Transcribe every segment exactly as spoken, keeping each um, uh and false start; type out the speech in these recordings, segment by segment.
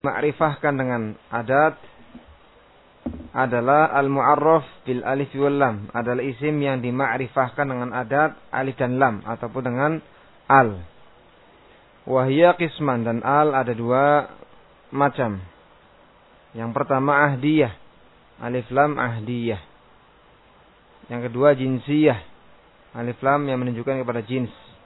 Ma'rifahkan dengan adat adalah al-mu'arraf bil alif wal lam, adalah isim yang dima'rifahkan dengan adat alif dan lam ataupun dengan al. Wahia qisman, dan al ada dua macam. Yang pertama ahdiyah, alif lam ahdiyah. Yang kedua jinsiyah, alif lam yang menunjukkan kepada jins.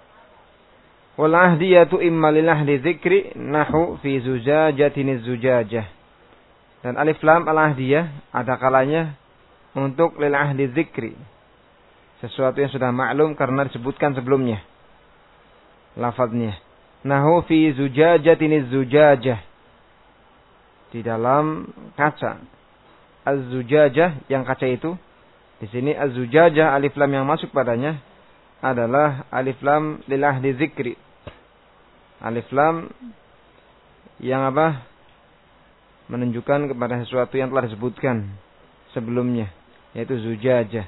Wal ahdiyatu imma lil ahdi dzikri nahu fi zujajatin zujajah. Dan alif lam al ahdiyah ada kalanya untuk lil ahdi dzikri, sesuatu yang sudah maklum karena disebutkan sebelumnya lafadznya. Nahu fi zujajatin zujajah, di dalam kaca. Az-zujajah, yang kaca itu. Di sini az-zujajah, alif lam yang masuk padanya adalah alif lam lil ahdi dzikri. Alif lam yang apa? Menunjukkan kepada sesuatu yang telah disebutkan sebelumnya, yaitu zujajah.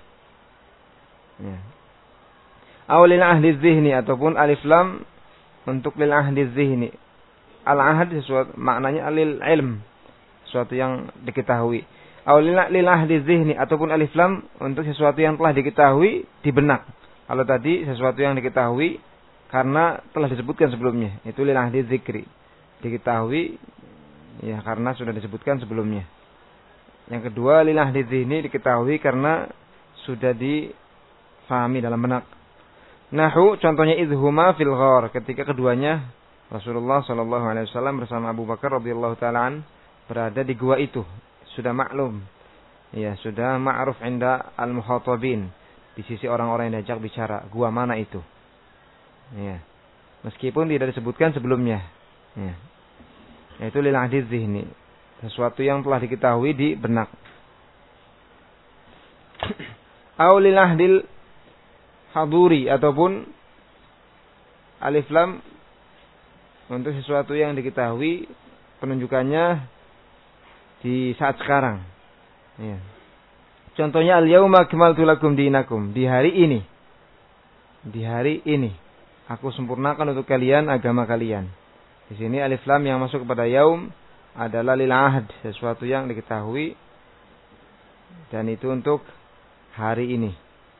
Ya. Aw lil ahdi dzihni, ataupun alif lam untuk lil ahdi dzihni. Al ahad sesuatu maknanya lil ilm, sesuatu yang diketahui. Aw lil ahdi dzihni, ataupun alif lam untuk sesuatu yang telah diketahui di benak. Kalau tadi sesuatu yang diketahui karena telah disebutkan sebelumnya, itu lil ahdi dzikri. Diketahui ya karena sudah disebutkan sebelumnya. Yang kedua lil ahdi dzihni, diketahui karena sudah difahami dalam benak. Nahu, contohnya idhuma fil ghar, ketika keduanya Rasulullah sallallahu alaihi wasallam bersama Abu Bakar radhiyallahu taala an berada di gua itu, sudah maklum. Ya, sudah ma'ruf inda al-mukhatabin, di sisi orang-orang yang diajak bicara, gua mana itu. Ya. Meskipun tidak disebutkan sebelumnya. Ya. Yaitu lil ahdi dzihni, sesuatu yang telah diketahui di benak. Au lil ahdil haduri, ataupun alif lam untuk sesuatu yang diketahui penunjukannya di saat sekarang. Ya. Contohnya al-yauma akmaltu lakum dinakum, di hari ini. Di hari ini aku sempurnakan untuk kalian agama kalian. Di sini alif lam yang masuk kepada yaum adalah lil ahd, sesuatu yang diketahui, dan itu untuk hari ini.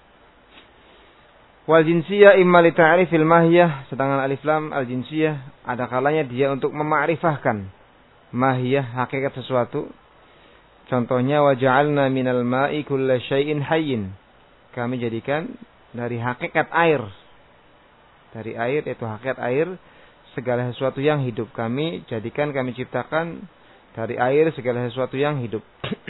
Wal jinsiyah imma li ta'rifil mahiyah, sedangkan alif lam al jinsiyah ada kalanya dia untuk memakrifahkan mahiyah, hakikat sesuatu. Contohnya wa ja'alna minal ma'i kulla syai'in hayyin, kami jadikan dari hakikat air, dari air, yaitu hakikat air, segala sesuatu yang hidup. Kami jadikan, kami ciptakan dari air segala sesuatu yang hidup.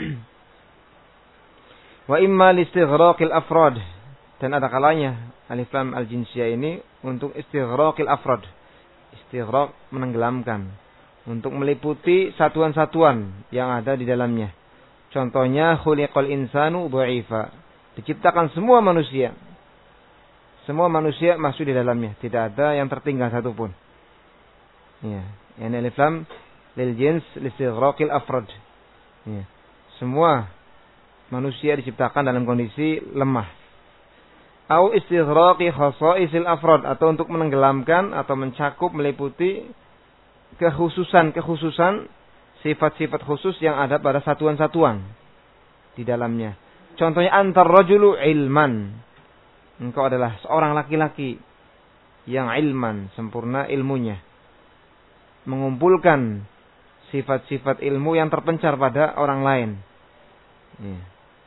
Wa imma listighraqil afrad, dan ada kalanya alif lam al jinsiyah ini untuk istighraqil afrad, istighraq menenggelamkan, untuk meliputi satuan-satuan yang ada di dalamnya. Contohnya khuliqal insanu dha'ifa, diciptakan semua manusia. Semua manusia masuk di dalamnya, tidak ada yang tertinggal satupun. Ya, yani alif lam lil jins listighraqil afrad. Ya. Semua manusia diciptakan dalam kondisi lemah. Au istighraqi khasaisil afrad, atau untuk menenggelamkan atau mencakup, meliputi kekhususan-kekhususan, sifat-sifat khusus yang ada pada satuan-satuan di dalamnya. Contohnya antar rajulu ilman, engkau adalah seorang laki-laki yang ilman, sempurna ilmunya, mengumpulkan sifat-sifat ilmu yang terpencar pada orang lain. Ya.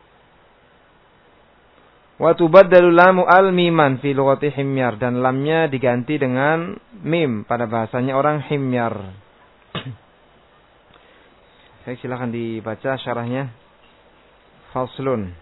Wa tubaddalu lamu al miman fi lughati himyar, dan lamnya diganti dengan mim pada bahasanya orang himyar. Saya silakan dibaca syarahnya. Faslun.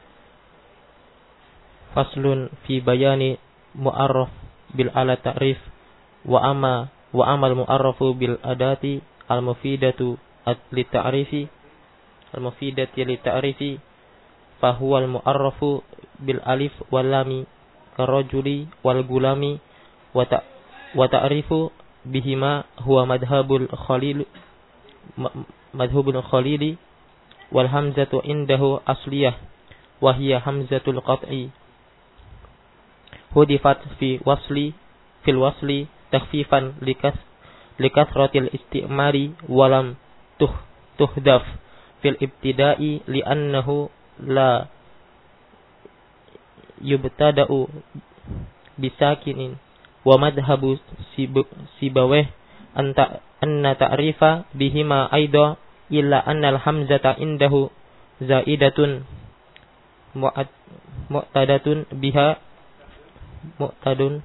Faslun fi bayani mu'arraf bil ala ta'rif wa amma wa amal mu'arrafu bil adati al mufidatu li ta'rifi al mufidati li ta'rifi fa huwa al mu'arrafu bil alif wal lami karajuli wal gulami wa ta wa ta'rifu bihima huwa madhhabul khalil madhhabul khalili wal hamzatu indahu asliyah wa hiya hamzatul qat'i hudifat fi wasli fil wasli takhfifan likas likasratil istimari walam tuh tuhdaf fil ibtida'i li'annahu la yubtada'u bisakinin wa madhabu sibaweh anta anna ta'rifa bihima aida illa anna al-hamzata indahu zaidatun mu'tadatun biha mu'tadun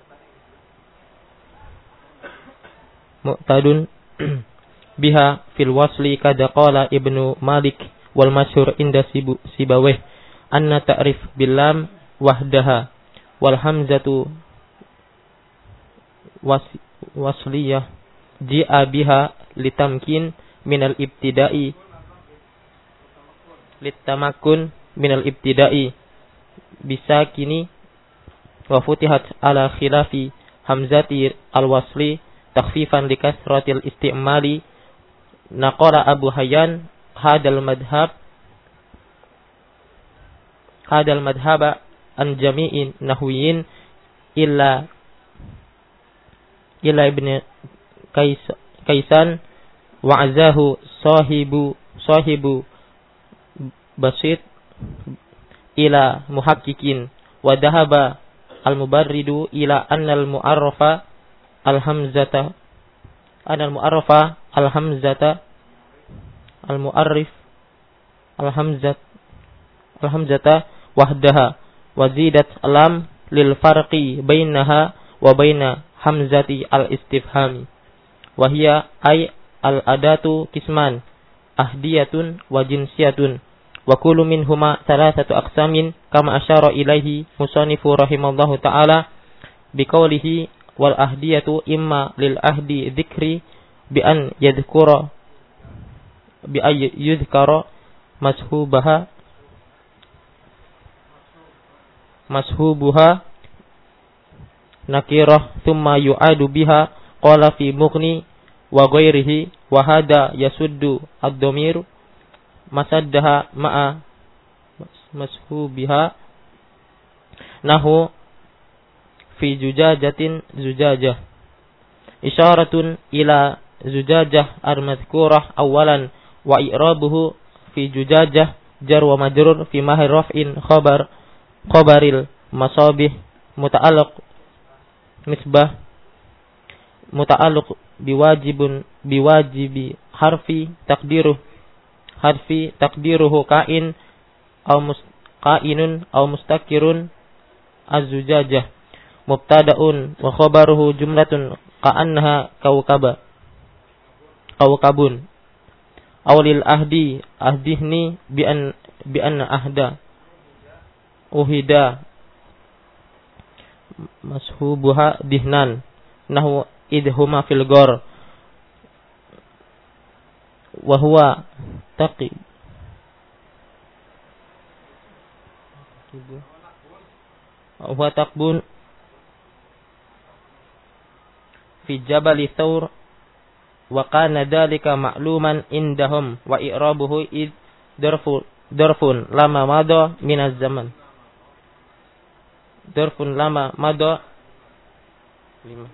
mu'tadun biha fil wasli kada qala Ibnu Malik wal masyhur inda sibaweh anna ta'rif bil lam wahdaha wal hamzatu was, wasliyah ji'a biha litamkin minal ibtida'i litamakun minal ibtida'i bisakini wa futihat ala khilafi hamzati al-wasli takhfifan likasratil istimali. Naqala Abu Hayyan hadal madhab hadal madhaba an jami'in nahwiyin illa illa ibn Kais, Kaisan wa'azahu sahibu sahibu basit ila muhaqqiqin wa dhahaba al-mubarridu ila anna al-mu'arrafa al-hamzata anna al-mu'arrafa al-hamzata al-mu'arrif al-hamzat al-hamzata wahdaha wa zidat lam lil farqi bainaha wa baina hamzati al-istifhami wa hiya ay al-adatu kisman ahdiyatun wa jinsiyatun wa kullu minhuma thalathatu aqsamin kama asyara ilaihi musannifu rahimallahu ta'ala biqaulihi wal ahdiyatu imma lil ahdi dzikri bi an yadhkura bi ay yudhkara mashubaha mashubuha nakirah thumma yu'adu biha qala fi mughni wa ghairihi wa hada yasuddu ad-dhamir masaddaha ma'a mashubiha nahu fi zujajatin zujajah isyaratun ila zujajah al-madhkurah awalan wa i'rabuhu fi zujajah jar wa majrur fi mahir raf'in khabar khabaril masabih muta'alliq misbah muta'alliq biwajibun biwajibi harfi taqdiruh harfi taqdiruhu kain aw kainun aw mustakirun az-zujajah mubtada'un wa khabaruhu jumlatun ka'annaha kawkaba kawkabun aw lil ahdi ahdihni bi an bi anna ahda uhida mashubuha dihnan nahu idhuma fil ghar wa huwa taqi wa taqbun fi jabal thawr wa kana dhalika ma'luman indahum wa i'rabuhu id darfu darfun lama madha min az-zaman darfun lama madha lima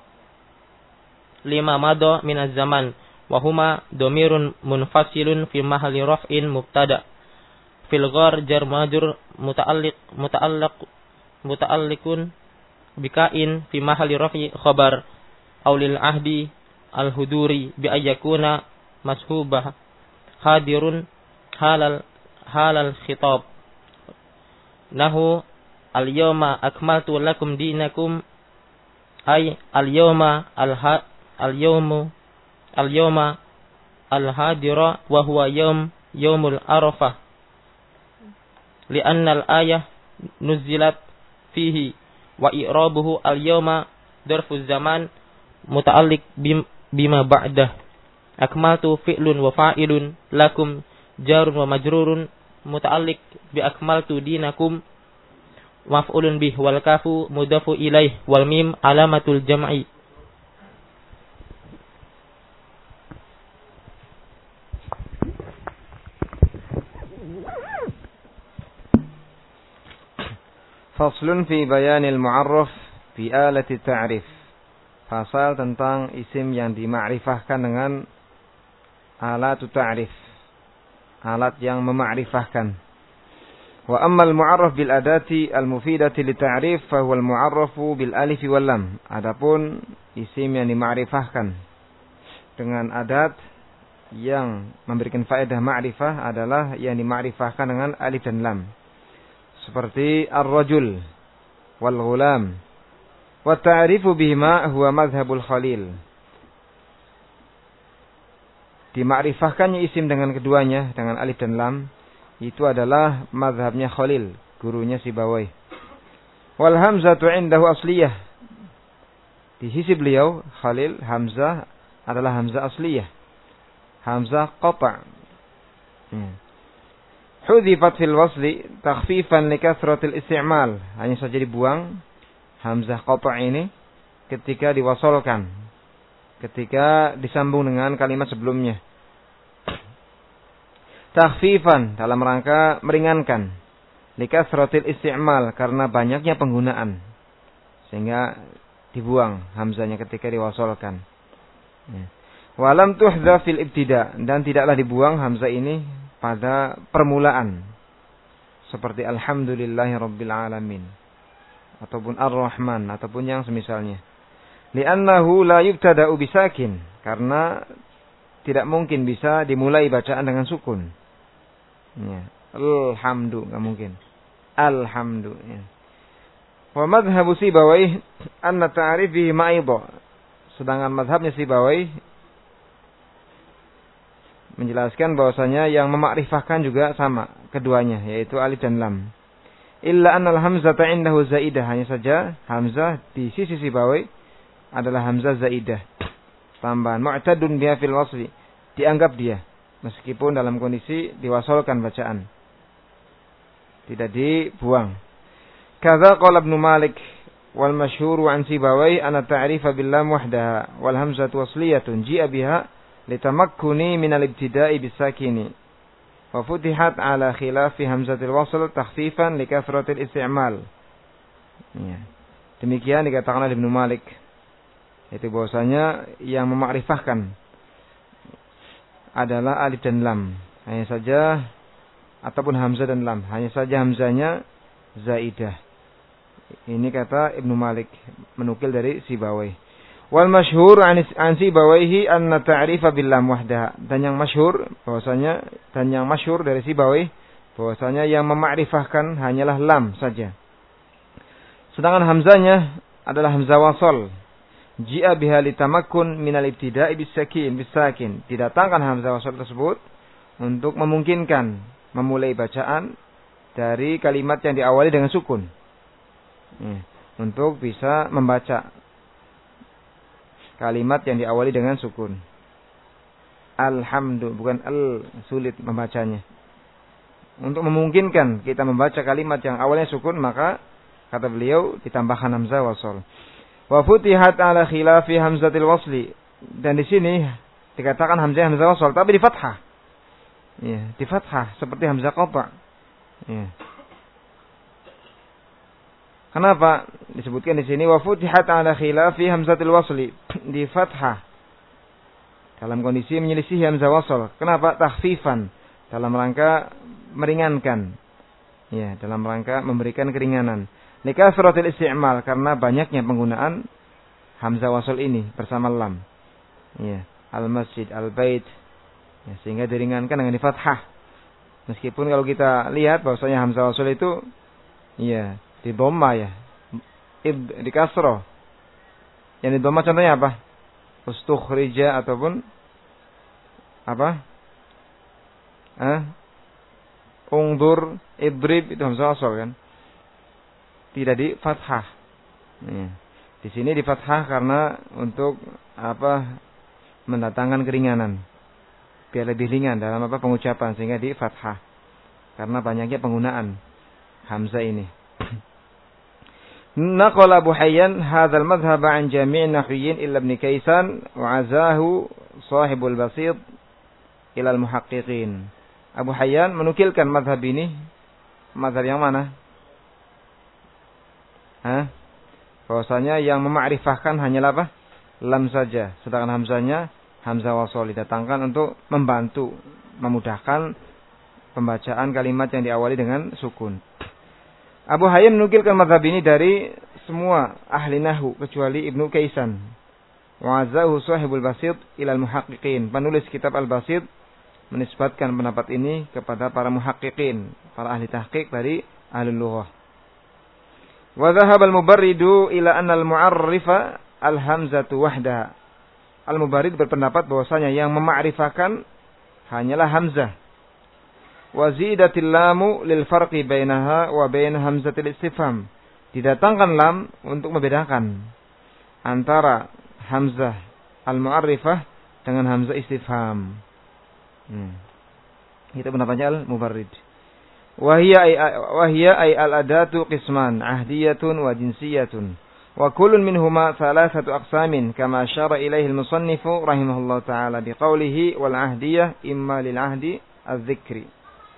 lima madha min az-zaman wa huma dhamirun munfasilun fi mahalli raf'in mubtada fil ghar jar majrur muta'alliq muta'allaq muta'alliqun bikain fi mahalli raf'i khabar aw lil ahdi al huduri bi ayyakuna mashubah hadirun halal halal khitab nahu al yawma akmaltu lakum dinakum ay al yawma al al yawmu al yawma al hadira wa huwa yawm yawmul arafah li anna al ayah nuzilat fihi wa i'rabuhu al yawma darfu zaman muta'alliq bima ba'dah akmaltu fi'lun wa fa'ilun lakum jarun wa majrurun muta'alliq bi akmaltu dinakum maf'ulun bih wal kafu mudafu ilaih wal mim alamatul jam'i. Faslun fi bayanil mu'arraf fi alati ta'rif. Fasal tentang isim yang dimakrifahkan dengan alat ta'rif, alat yang memakrifahkan. Wa ammal mu'arraf bil adati al-mufidati li ta'rif fa huwa al-mu'arrafu bil alif wal lam. Adapun isim yang dimakrifahkan dengan adat yang memberikan faedah ma'rifah adalah yang dimakrifahkan dengan alif dan lam. Seperti ar-rajul wal ghulam. Wa ta'rifu bihima huwa madhhabul Khalil. Dimakrifahkannya isim dengan keduanya dengan alif dan lam itu adalah madhabnya Khalil, gurunya Sibawayh. Wal hamzatu indahu asliyah. Di sisi beliau Khalil, hamzah adalah hamzah asliyah, hamzah qata'. Hmm. Hudhifat fil wasli takhfifan li kathratil isti'mal. Hanya saja dibuang hamzah qata' ini ketika diwasolkan, ketika disambung dengan kalimat sebelumnya. Takhfifan dalam rangka meringankan, li kathratil isti'mal karena banyaknya penggunaan, sehingga dibuang hamzahnya ketika diwasolkan. Walam tuhdza fil ibtida, dan tidaklah dibuang hamzah ini pada permulaan seperti alhamdulillahi rabbil alamin ataupun ar-rahman ataupun yang semisalnya. Li'annahu la yubtada'u bisakin, karena tidak mungkin bisa dimulai bacaan dengan sukun. Ya, alhamdu enggak mungkin. Alhamdu ya. Wa madhhabu Sibawayh anna ta'rif bihi ma'idha. Sedangkan madhabnya Sibawayh menjelaskan bahwasanya yang memakrifahkan juga sama keduanya, yaitu alif dan lam. Illa annal hamzata indahu zaidah, hanya saja hamzah di sisi Sibawayh adalah hamzah zaidah, tambahan mu'tadun biha fil wasli, dianggap dia meskipun dalam kondisi diwasolkan bacaan, tidak dibuang. Kadza qala Ibnu Malik wal masyhur an Sibawayh anna ta'rifa bil lam wahdaha wal hamzatu wasliyatun ji'a biha litamakkuni min al-ibtida'i bis-sakini wa futihat ala khilafi hamzatil wasl takhfifan li kathratil isti'mal. Ya. Demikian dikatakan oleh Ibnu Malik, itu bahwasanya yang memakrifahkan adalah alif dan lam, hanya saja ataupun hamzah dan lam, hanya saja hamzahnya zaidah. Ini kata Ibnu Malik menukil dari Sibawayh. Wal masyhur an Sibawayhi anna ta'rifa bil lam wahdaha, dan yang masyhur bahwasanya dan yang masyhur dari Sibawayh bahwasanya yang memakrifahkan hanyalah lam saja. Sedangkan hamzahnya adalah hamzah wasal. Ji'a biha litamakkun minal ibtida'i bis-sakin bis-sakin. Didatangkan hamzah wasal tersebut untuk memungkinkan memulai bacaan dari kalimat yang diawali dengan sukun. Ya, untuk bisa membaca kalimat yang diawali dengan sukun. Alhamdulillah, bukan al, sulit membacanya. Untuk memungkinkan kita membaca kalimat yang awalnya sukun, maka kata beliau ditambahkan hamzah wasal. Wa futihat ala khilafi hamzatil wasli, dan di sini dikatakan hamzah hamzah wasal tapi di fathah. Ya, di fathah seperti hamzah qata'. Ya. Kenapa disebutkan di sini wa futihat ala khilafi hamzatil wasli, di fathah dalam kondisi menyelisih hamzah wasal. Kenapa? Takhfifan, dalam rangka meringankan. Ya, dalam rangka memberikan keringanan. Likasratil isti'mal, karena banyaknya penggunaan hamzah wasal ini bersama lam. Ya, al-masjid, al-bait. Ya, sehingga diringankan dengan di fathah. Meskipun kalau kita lihat bahwasanya hamzah wasal itu ya di dhamma ya, di kasroh. Yang di dhamma contohnya apa? Ustukhrija ataupun apa? Ah? Ungdur, idrib, itu hamzah wasal kan? Tidak di fathah. Ya. Di sini di fathah karena untuk apa? Mendatangkan keringanan. Biar lebih ringan dalam apa pengucapan, sehingga di fathah. Karena banyaknya penggunaan hamzah ini. Naqala Abu Hayyan hadzal madhhab an jami' nahwiyyin illa Ibn Kaysan wa azahu sahibul basit ila al-muhaqqiqin. Abu Hayyan menukilkan madhab ini. Madhab yang mana? Hah? Bahwasanya yang memakrifahkan hanyalah apa? Lam saja, sedangkan hamzahnya hamzah wasol didatangkan untuk membantu, memudahkan pembacaan kalimat yang diawali dengan sukun. Abu Hayyam menukilkan mazhab ini dari semua ahli nahwu kecuali Ibnu Kaisan. Wa'azahu sahibul Basit ilal muhaqqiqin. Penulis kitab Al-Basit menisbatkan pendapat ini kepada para muhaqqiqin, para ahli tahqiq dari ahli lughah. Wa dhahaba al-Mubarridu ila anna al-mu'arrifa al-hamzatu wahdaha. Al-Mubarrid berpendapat bahwasanya yang memakrifahkan hanyalah hamzah. Wa zidatil lamu lil farqi bainaha wa bain hamzatil istifham. Didatangkan lam untuk membedakan antara hamzah al-mu'arrifah dengan hamzah istifham. Hmm. Itu pendapatnya Al-Mubarrid. Wa hiya ay wa hiya ay al-adatu qisman, ahdiyatun wa jinsiyatun. Wa kullun minhuma thalathatu aqsamin kama asyara ilaihi al-musannifu rahimahullahu ta'ala biqaulihi wal ahdiyah imma lil ahdi adz-dzikri.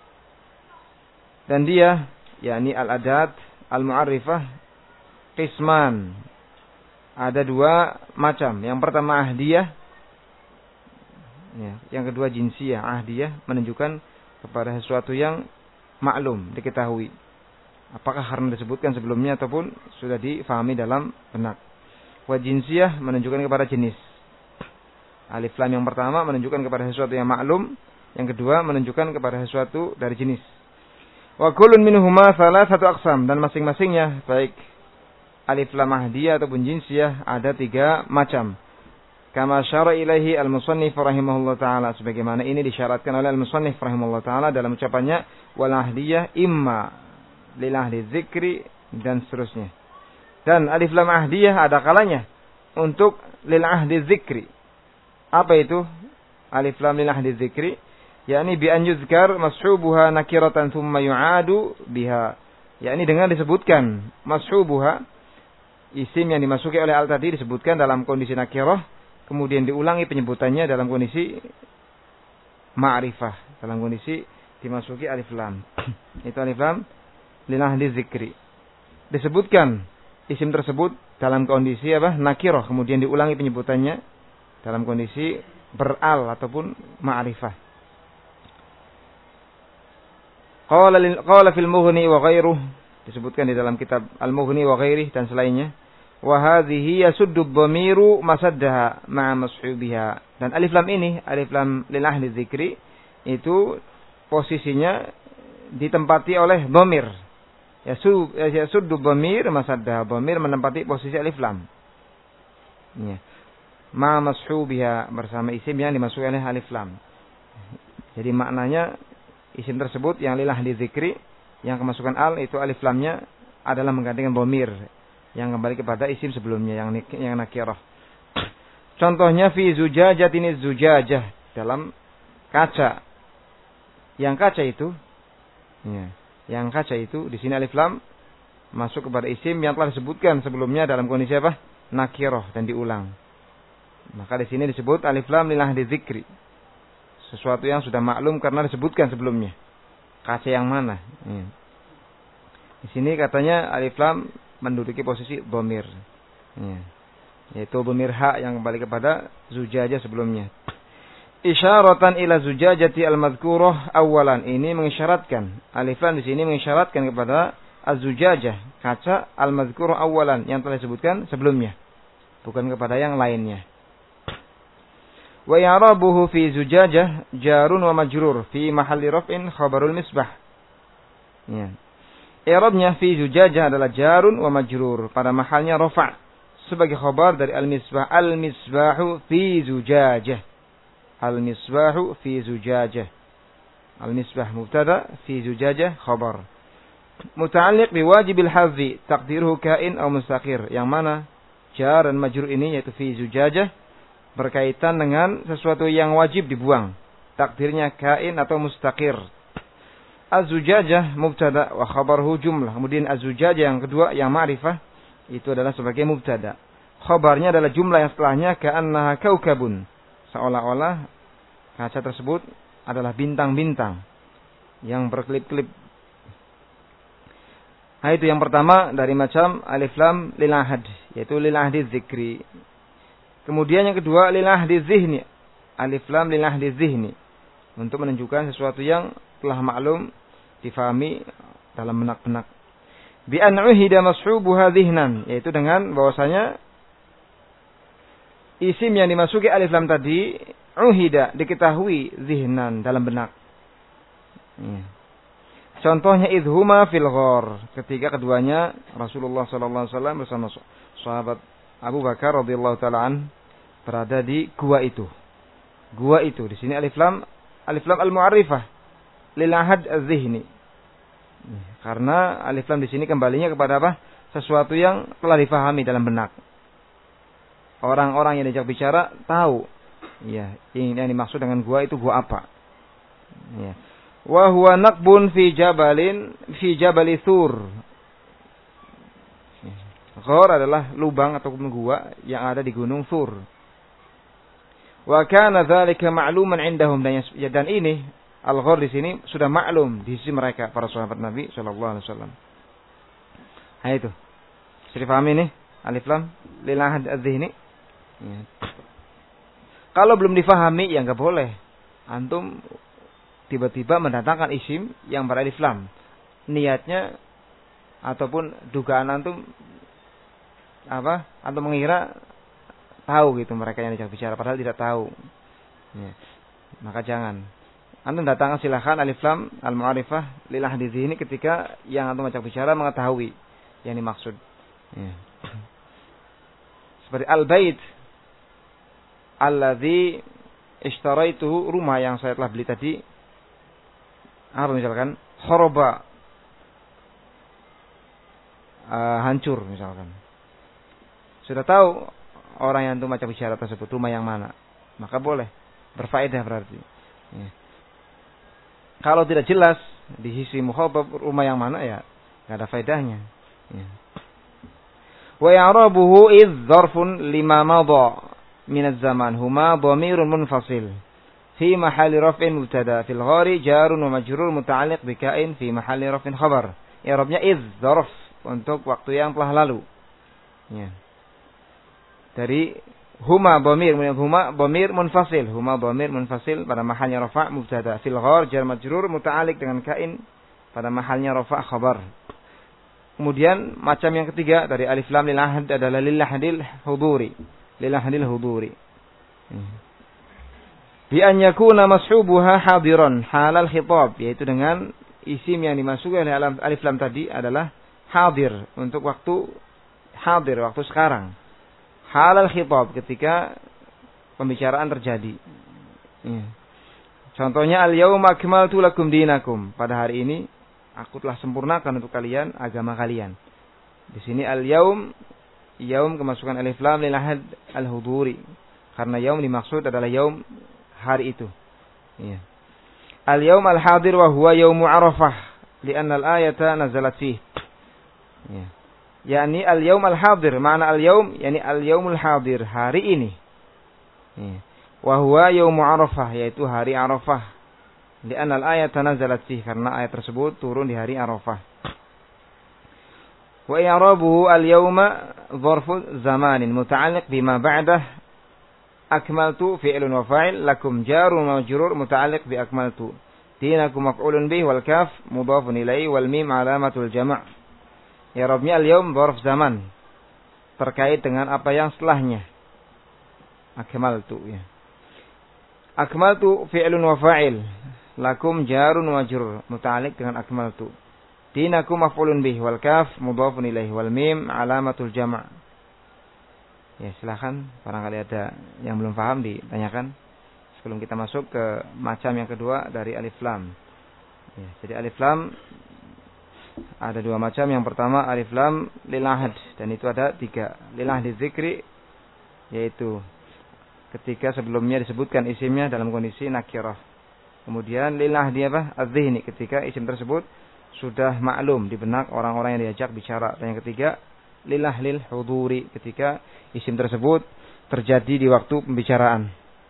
Dan dia, yakni al-adat, al-mu'arrifah, qisman. Ada dua macam. Yang pertama ahdiyah. Ya, yang kedua jinsiyah. Ahdiyah menunjukkan kepada sesuatu yang maklum, diketahui. Apakah karena disebutkan sebelumnya ataupun sudah difahami dalam benak. Wa jinsiyah menunjukkan kepada jenis. Alif lam yang pertama menunjukkan kepada sesuatu yang maklum. Yang kedua menunjukkan kepada sesuatu dari jenis. Wa kullun minhuma thalathatu aqsam, dan masing-masingnya baik alif lam ahdiyah ataupun jinsiyah ada tiga macam. Kama syara ilaihi al-musannif rahimahullah taala, sebagaimana ini disyaratkan oleh al-musannif rahimahullah taala dalam ucapannya wal ahdiyah imma lil ahli dzikri dan seterusnya. Dan alif lam ahdiyah ada kalanya untuk lil ahli dzikri. Apa itu alif lam lil ahli dzikri? yakni bi an yuzkar mashubuha nakiratan thumma yu'adu biha, yakni dengan disebutkan mashubuha, isim yang dimasuki oleh al tadi disebutkan dalam kondisi nakirah, kemudian diulangi penyebutannya dalam kondisi ma'rifah, dalam kondisi dimasuki alif lam. Itu alif lam lil ahli dzikri. Disebutkan isim tersebut dalam kondisi apa? Nakirah, kemudian diulangi penyebutannya dalam kondisi beral ataupun ma'rifah. Qala lil qala fil Mughni wa ghairuh, disebutkan di dalam kitab Al-Mughni wa ghairih dan selainnya. Wa hadhihi yasuddu dhamiru masaddaha ma'a mashubiha. Dan alif lam ini, alif lam lil ahli dzikri, itu posisinya ditempati oleh dhamir. Yasuddu dhamir masaddaha, dhamir menempati posisi alif lam. Ya. Ma mashubiha, bersama isim yang dimasuki oleh alif lam. Jadi maknanya isim tersebut yang lil ahli dzikri yang kemasukan al itu alif lamnya adalah menggantikan dhamir yang kembali kepada isim sebelumnya yang yang nakirah. Contohnya fi zujajatin zujajah, dalam kaca. Yang kaca itu ya, yang kaca itu di sini alif lam masuk kepada isim yang telah disebutkan sebelumnya dalam kondisi apa? Nakirah dan diulang. Maka di sini disebut alif lam lil ahli dzikri. Sesuatu yang sudah maklum karena disebutkan sebelumnya. Kaca yang mana? Ya. Di sini katanya alif lam menduduki posisi dhamir. Ya. Yaitu dhamir ha yang kembali kepada zujajah sebelumnya. Isyaratan ila zujajati al-madhkurah awalan. Ini mengisyaratkan, alif lam di sini mengisyaratkan kepada az-zujajah, kaca al-madhkurah awalan yang telah disebutkan sebelumnya, bukan kepada yang lainnya. Wa ya'rabuhu fi zujajah jarun wa majrur fi mahalli raf'in khabarul misbah. Ya. I'rabnya fi zujajah adalah jarun wa majrur, pada mahalnya rafa' sebagai khabar dari al-misbah. Al-misbahu fi zujajah. Al-misbahu fi zujajah. Al-misbah mubtada, fi zujajah khabar. Muta'alliq bi wajibil hadzi, taqdiruhu kain aw mustaqir. Yang mana jar dan majrur ini yaitu fi zujajah berkaitan dengan sesuatu yang wajib dibuang, takdirnya kain atau mustaqir. Az-zujajah mubtada wa khabaruhu jumlah. Kemudian az-zujajah yang kedua yang ma'rifah itu adalah sebagai mubtada. Khabarnya adalah jumlah yang setelahnya, ka'annaha kaukabun, seolah-olah kaca tersebut adalah bintang-bintang yang berkelip-kelip. Nah, itu yang pertama dari macam alif lam lil ahad, yaitu lil ahdi dzikri. Kemudian yang kedua lil ahdi dzihni, alif lam lil ahdi dzihni, untuk menunjukkan sesuatu yang telah maklum difahami dalam benak-benak. Bi an uhida mashubuha dzihnan, yaitu dengan bahwasanya isim yang dimasuki alif lam tadi uhida, diketahui dzihnan, dalam benak. Ya. Contohnya idhuma fil ghar, ketika keduanya Rasulullah sallallahu alaihi wasallam bersama sahabat Abu Bakar radhiyallahu taala an berada di gua itu. Gua itu di sini alif lam alif lam al-mu'arrifah lil ahad az-zihni. Karena alif lam di sini kembalinya kepada apa? Sesuatu yang telah difahami dalam benak. Orang-orang yang diajak bicara tahu, ya, ini yang dimaksud dengan gua itu gua apa. Ya. Wa huwa naqbun fi jabalin fi jabali Thur. Ghor adalah lubang ataupun gua yang ada di gunung Thur. Wa kana dzalika ma'luman 'indahum, dan ini al-ghor di sini sudah maklum di sisi mereka para sahabat Nabi sallallahu alaihi wasallam. Nah itu. Sudah paham ini? Alif lam lil ahad adz-dzihni. Ya. Kalau belum difahami ya enggak boleh antum tiba-tiba mendatangkan isim yang beralif lam. Niatnya ataupun dugaan antum apa? Antum mengira tahu gitu mereka yang diajak bicara padahal tidak tahu. Ya. Maka jangan. Antum datangkan silakan alif lam al-mu'arifah lil ahdi dzihni ketika yang antum ajak bicara mengetahui yang dimaksud. Ya. Seperti al-bait alladzi ishtaraituhu, rumah yang saya telah beli tadi. Apa misalkan? Khoroba, uh, hancur misalkan. Sudah tahu orang yang itu macam bicara tersebut rumah yang mana, maka boleh berfaedah berarti. Ya. Kalau tidak jelas di sisi mukhatab rumah yang mana ya nggak ada faedahnya. Ya. Wa ya'rabuhu idh dzarfun lima madha min az-zaman huma dhamirun munfasil fi mahalli raf'in mubtada fil ghari jarun wa majrur muta'alliq bi ka'in fi mahalli raf'in khabar. I'rabnya idh dzarf untuk waktu yang telah lalu. Ya. Dari huma dhamir, huma dhamir munfasil, huma dhamir munfasil pada mahalnya rafa' mubtada fil ghar jar majrur muta'alliq dengan ka'in pada mahalnya rafa' khabar. Kemudian macam yang ketiga dari alif lam lil ahad adalah lil ahdil huduri, lil ahdil huduri. Bi an yakuna mashubuha hadiran halal khitab, yaitu dengan isim yang dimasuki oleh alif lam tadi adalah hadir untuk waktu hadir, waktu sekarang. Halal khitab ketika pembicaraan terjadi. Ya. Contohnya al-yauma akmaltu lakum dinakum, pada hari ini aku telah sempurnakan untuk kalian agama kalian. Di sini al-yaum, yaum kemasukan alif lam lil ahad al-huduri. Karena yaum dimaksud adalah yaum hari itu. Ya. Al-yaum al-hadir wa huwa yaumu Arafah, li'anna al-ayata nazalat fihi. Ya. Yani al-yaum al-hadir, makna al-yaum yani al-yaumul hadir, hari ini. Ya. Wa huwa yaumu Arafah, yaitu hari Arafah. Li'anna al-ayata nazalat fihi, karena ayat tersebut turun di hari Arafah. Wa i'rabuhu al-yauma dzarfu zamanin muta'alliq bima ba'dah akmaltu fi'lun wa fa'il lakum jarun wa majrur muta'alliq bi akmaltu. Dinakum maf'ulun bih wal kaf mudhafun ilaihi wal mim alamatul jama'. I'rabnya al-yaum dzarf zaman terkait dengan apa yang setelahnya. Akmaltu ya. Akmaltu fi'lun wa fa'il. Lakum jarun wa majrur muta'alliq dengan akmaltu. Dinakum maf'ulun bih wal kaf mudhafun ilaihi wal mim alamatul jama'. Ya, silakan barangkali ada yang belum paham ditanyakan sebelum kita masuk ke macam yang kedua dari alif lam. Ya, jadi alif lam ada dua macam. Yang pertama alif lam lil ahad, dan itu ada tiga. Lil ahdi dzikri, yaitu ketika sebelumnya disebutkan isimnya dalam kondisi nakirah. Kemudian lil ahdi apa? Az-dzihni, ketika isim tersebut sudah maklum di benak orang-orang yang diajak bicara. Dan yang ketiga lil ahlil huduri, ketika isim tersebut terjadi di waktu pembicaraan.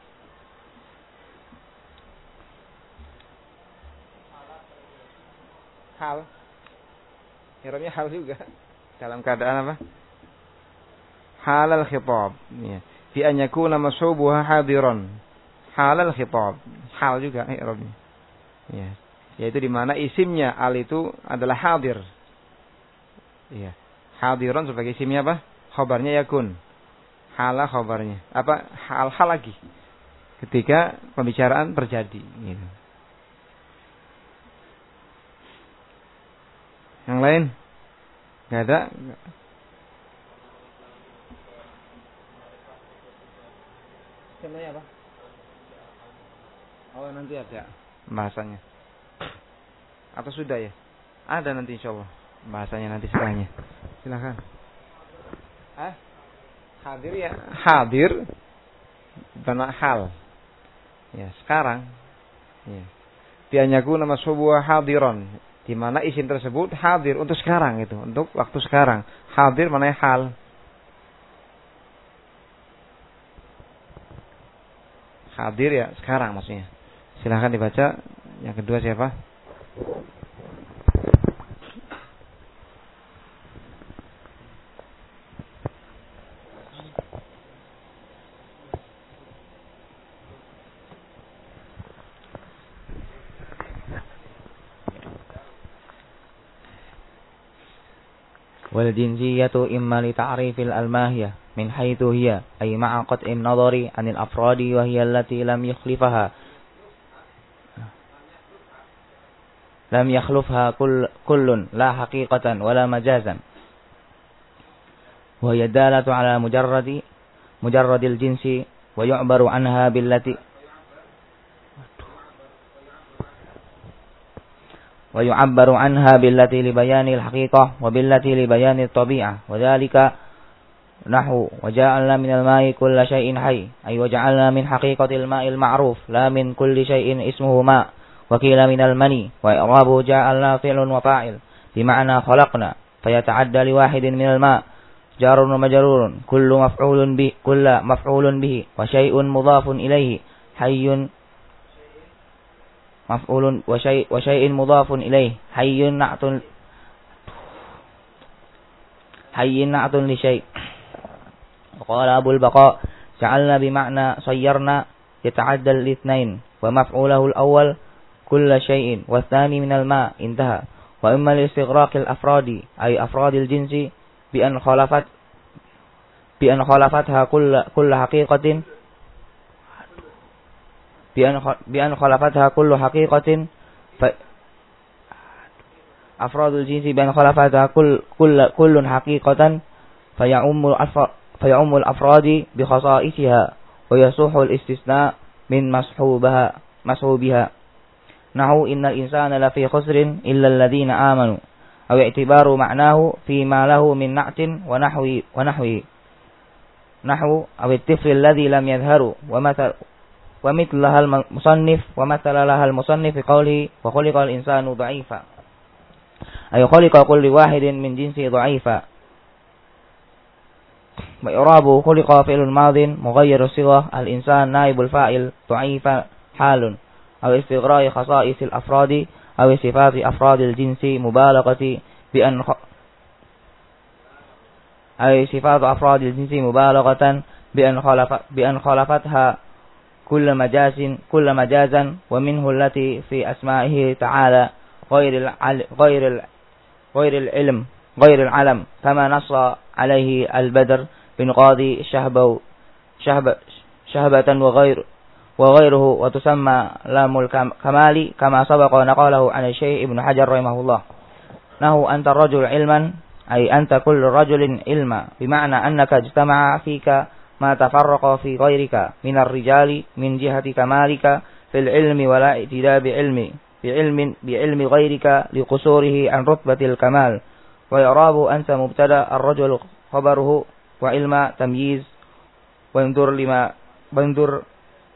Hal Hiromnya hal juga dalam keadaan apa? Halal khitab. Ya. Fi an yakuna mashubuha hadiran. halal khitab. Hal juga i'rabnya. Ya. Yaitu di mana isimnya al itu adalah hadir. Iya. Hadiron sebagai isimnya apa? Khabarnya yakun. Hala khabarnya. Apa? Hal-hal lagi. Ketika pembicaraan terjadi. Gitu. Yang lain? Nggak ada? Contohnya apa? Oh nanti ada bahasanya. Atau sudah ya? Ada nanti insya Allah. Bahasanya nanti setelahnya. Silakan. Ah? Hadir ya? Hadir. Benar hal. Ya sekarang. Ya. Bianyaku nama sebuah hadiron. Di mana isim tersebut hadir untuk sekarang itu. Untuk waktu sekarang. Hadir mana hal. Hadir ya sekarang maksudnya. Silahkan dibaca. Yang kedua siapa? والجنسية إما لتعريف الماهية من حيث هي أي مع قطع النظر عن الأفراد وهي التي لم يخلفها لم يخلفها كل, كل لا حقيقة ولا مجازا وهي الدالة على مجرد مجرد الجنس ويعبر عنها بالتي ويعبر عنها بالتي لبيان الحقيقة وبالتي لبيان الطبيعة وذلك نحو وجعلنا من الماء كل شيء حي أي وجعلنا من حقيقة الماء المعروف لا من كل شيء اسمه ماء وكيل من المني وإعرابه جعلنا فعل وفاعل بمعنى خلقنا فيتعدى لواحد من الماء جار ومجرور كل مفعول به كل مفعول به وشيء مضاف إليه حي مفعول وشيء وشيء مضاف إليه حي نعت حي نعت لشيء. وقال أبو البقاء جعلنا بمعنى صيرنا يتعدى الاثنين ومفعوله الأول كل شيء والثاني من الماء انتهى. وإما لاستغراق الأفراد أي أفراد الجنس بأن خلفت بأن خلفتها كل كل حقيقة بأن بأن خلفتها كل حقيقة ف أفراد الجنس بأن خلفتها كل كل كل حقيقة فيعم فيعم الأفراد بخصائصها ويصح الاستثناء من مصحوبها مصحوبها نحو إن الإنسان لفي خسر إلا الذين آمنوا أو اعتبار معناه فيما له من نعت ونحوه ونحوه نحو أو الطفل الذي لم يظهر ومثل ومثلها المصنف ومثل لها المصنف بقوله وخلق الإنسان ضعيفا أي خلق كل واحد من جنسه ضعيفا. وإعرابه خلق فعل ماض مغير الصيغة الإنسان نائب الفاعل ضعيفا حال أو استغراء خصائص الأفراد أو صفات أفراد الجنس مبالغة بأن خ... أي صفات أفراد الجنس مبالغة بأن خلف بأن خلفتها كل مجاز كل مجازا ومنه التي في أسمائه تعالى غير العل... غير ال... غير العلم غير العلم كما نص عليه البدر بن قاضي شهبة شهبة شهبة وغير وغيره وتسمى لام الكمال كما سبق ونقاله عن الشيخ ابن حجر رحمه الله. نحو أنت الرجل علما أي أنت كل رجل علما بمعنى أنك اجتمع فيك ما تفرق في غيرك من الرجال من جهة كمالك في العلم ولا اعتداء بعلم بعلم بعلم غيرك لقصوره عن رتبة الكمال. ويعراب أنت مبتدأ الرجل خبره وعلم تمييز وانظر لما وانظر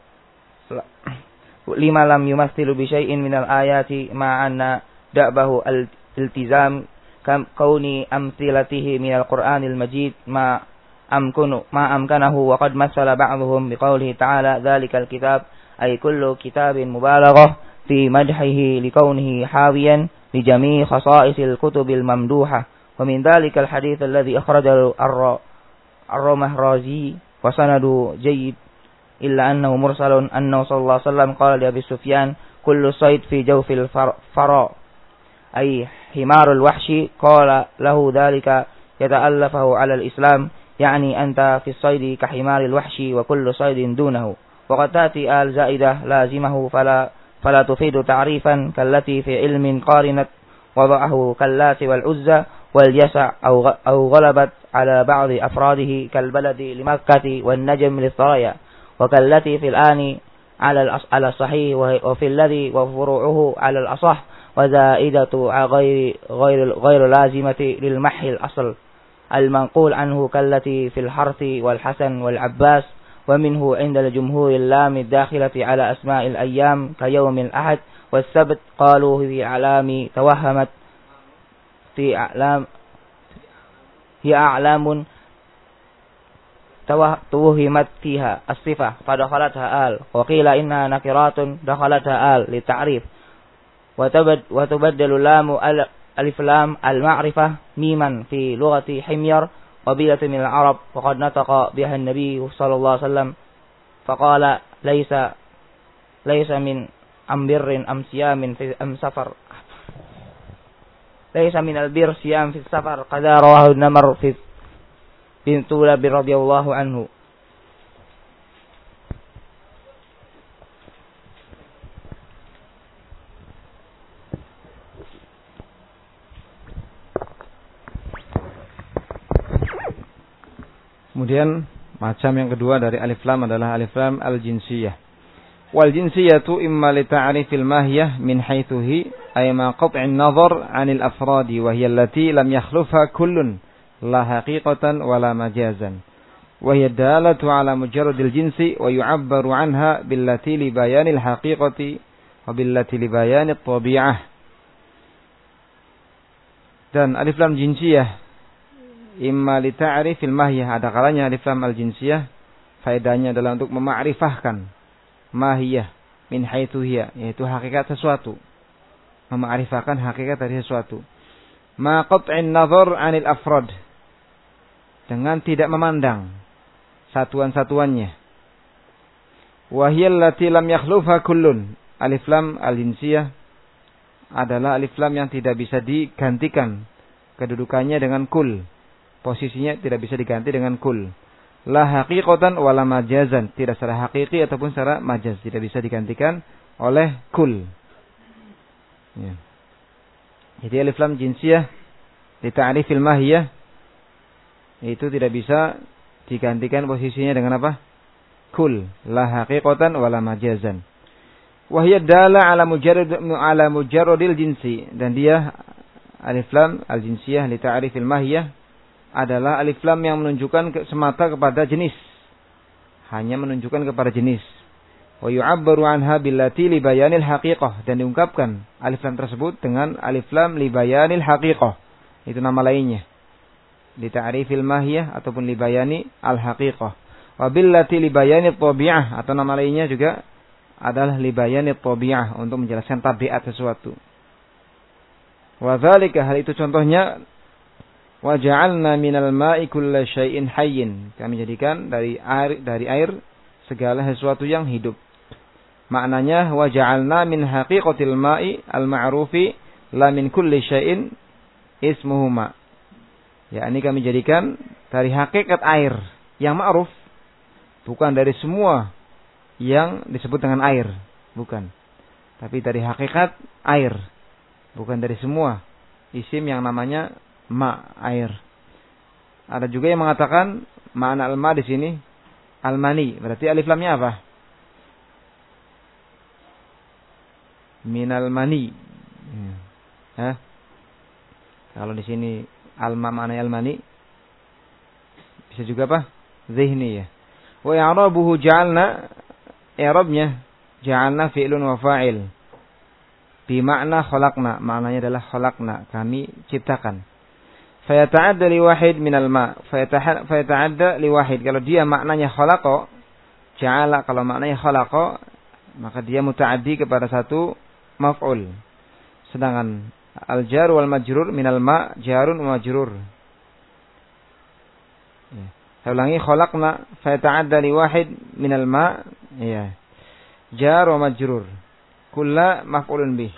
لما لم يمثل بشيء من الآيات مع أن دأبه الالتزام كون أمثلته من القرآن المجيد ما أمكن ما أمكنه وقد مثل بعضهم بقوله تعالى ذلك الكتاب أي كل كتاب مبالغة في مدحه لكونه حاويا لجميع خصائص الكتب الممدوحة. ومن ذلك الحديث الذي أخرجه الرمهرازي وسنده جيد إلا أنه مرسل أنه صلى الله عليه وسلم قال لأبي سفيان كل صيد في جوف الفراء أي حمار الوحش قال له ذلك يتألفه على الإسلام يعني أنت في الصيد كحمار الوحش وكل صيد دونه. وقد تأتي آل زائدة لازمه فلا فلا تفيد تعريفا كالتي في علم قارنت وضعه كاللات والعزى واليسع أو أو غلبت على بعض أفراده كالبلد لمكة والنجم للثريا وكالتي في الآن على على الصحيح وفي الذي وفروعه على الأصح وزائدة غير غير غير لازمة للمحي الأصل المنقول عنه كالتي في الحرث والحسن والعباس. ومنه عند الجمهور اللام الداخلة على أسماء الأيام كيوم الأحد والسبت قالوا في أعلام توهمت في أعلام هي أعلام توهمت فيها الصفة فدخلتها آل. وقيل إنها نكرات دخلتها آل للتعريف وتبدل لام ألف لام المعرفة ميما في لغة حمير قبيلة من العرب وقد نطق بها النبي صلى الله عليه وسلم فقال ليس ليس من أم بر أم صيام في أم سفر ليس من البر صيام في السفر قد رواه النمر في بنت لب رضي الله عنه. Kemudian macam yang kedua dari alif lam adalah alif lam al-jinsiyah. Wal jinsiyatu imma li ta'rifil mahiyah min haitsu hi ay ma qat'in nazar 'anil afradi wa hiya allati lam yakhlufha kullun la haqiqatan wa la majazan. Wa hiya dalatu 'ala mujarradil jinsi wa yu'abbaru 'anha billati li bayanil haqiqati wa billati li bayanit tabi'ah. Dan alif lam jinsiyah imma li ta'rifil mahiyah, ada kalanya alif lam al-jinsiyah faedahnya adalah untuk memakrifahkan mahiyah min haitsu hiya, yaitu hakikat sesuatu, memakrifahkan hakikat dari sesuatu. Ma qat'in nazar 'anil afrad, dengan tidak memandang satuan-satuannya. Wa hiya allati lam yakhlufha kullun, alif lam al-jinsiyah adalah alif lam yang tidak bisa digantikan kedudukannya dengan kul. Posisinya tidak bisa diganti dengan kul. La haqiqatan wala majazan, tidak secara hakiki ataupun secara majaz, tidak bisa digantikan oleh kul. Ya. Jadi alif lam jinsiyah li ta'rifil mahiyah itu tidak bisa digantikan posisinya dengan apa? Kul. La haqiqatan wala majazan. Wa hiya dalla ala mujarrad ala mujarradil jinsi, dan dia alif lam al jinsiyah li ta'rifil mahiyah adalah alif lam yang menunjukkan ke, semata kepada jenis, hanya menunjukkan kepada jenis. Wa yu'abbaru anha billati li bayanil haqiqah, dan diungkapkan alif lam tersebut dengan alif lam li bayanil haqiqah, itu nama lainnya, li ta'rifil mahiyah ataupun li bayani al haqiqah. Wa billati li bayanit tabi'ah, atau nama lainnya juga adalah li bayanit tabi'ah, untuk menjelaskan tabiat sesuatu. Wa dzalika, hal itu contohnya, wa ja'alna minal ma'i kulla syai'in hayyin, kami jadikan dari air dari air segala sesuatu yang hidup. Maknanya wa ja'alna min haqiqatil ma'i al-ma'rufi la min kulli syai'in ismuhu ma. yakni kami jadikan dari hakikat air yang ma'ruf, bukan dari semua yang disebut dengan air, bukan. Tapi dari hakikat air, bukan dari semua isim yang namanya ma, air. Ada juga yang mengatakan makna al-ma di sini al-mani. Berarti alif lamnya apa? Minal mani. Hah? Kalau di sini al-ma makna al-mani, bisa juga apa? Zihni ya. Wa i'rabuhu ja'alna, i'rabnya ja'alna fi'lun wa fa'il. Bi makna khalaqna, maknanya adalah khalaqna, kami ciptakan. Fayata'adda li wahid minal ma, fayata'adda li wahid. Kalau dia maknanya khalaqa, ja'ala, kalau maknanya khalaqa, maka dia muta'addi kepada satu maf'ul. Sedangkan al-jar wal majrur minal ma, jarun wa majrur. Saya ulangi, khalaqna fa yata'adda li wahid minal ma', ya. Jar wa majrur. Kulla maf'ulun bih.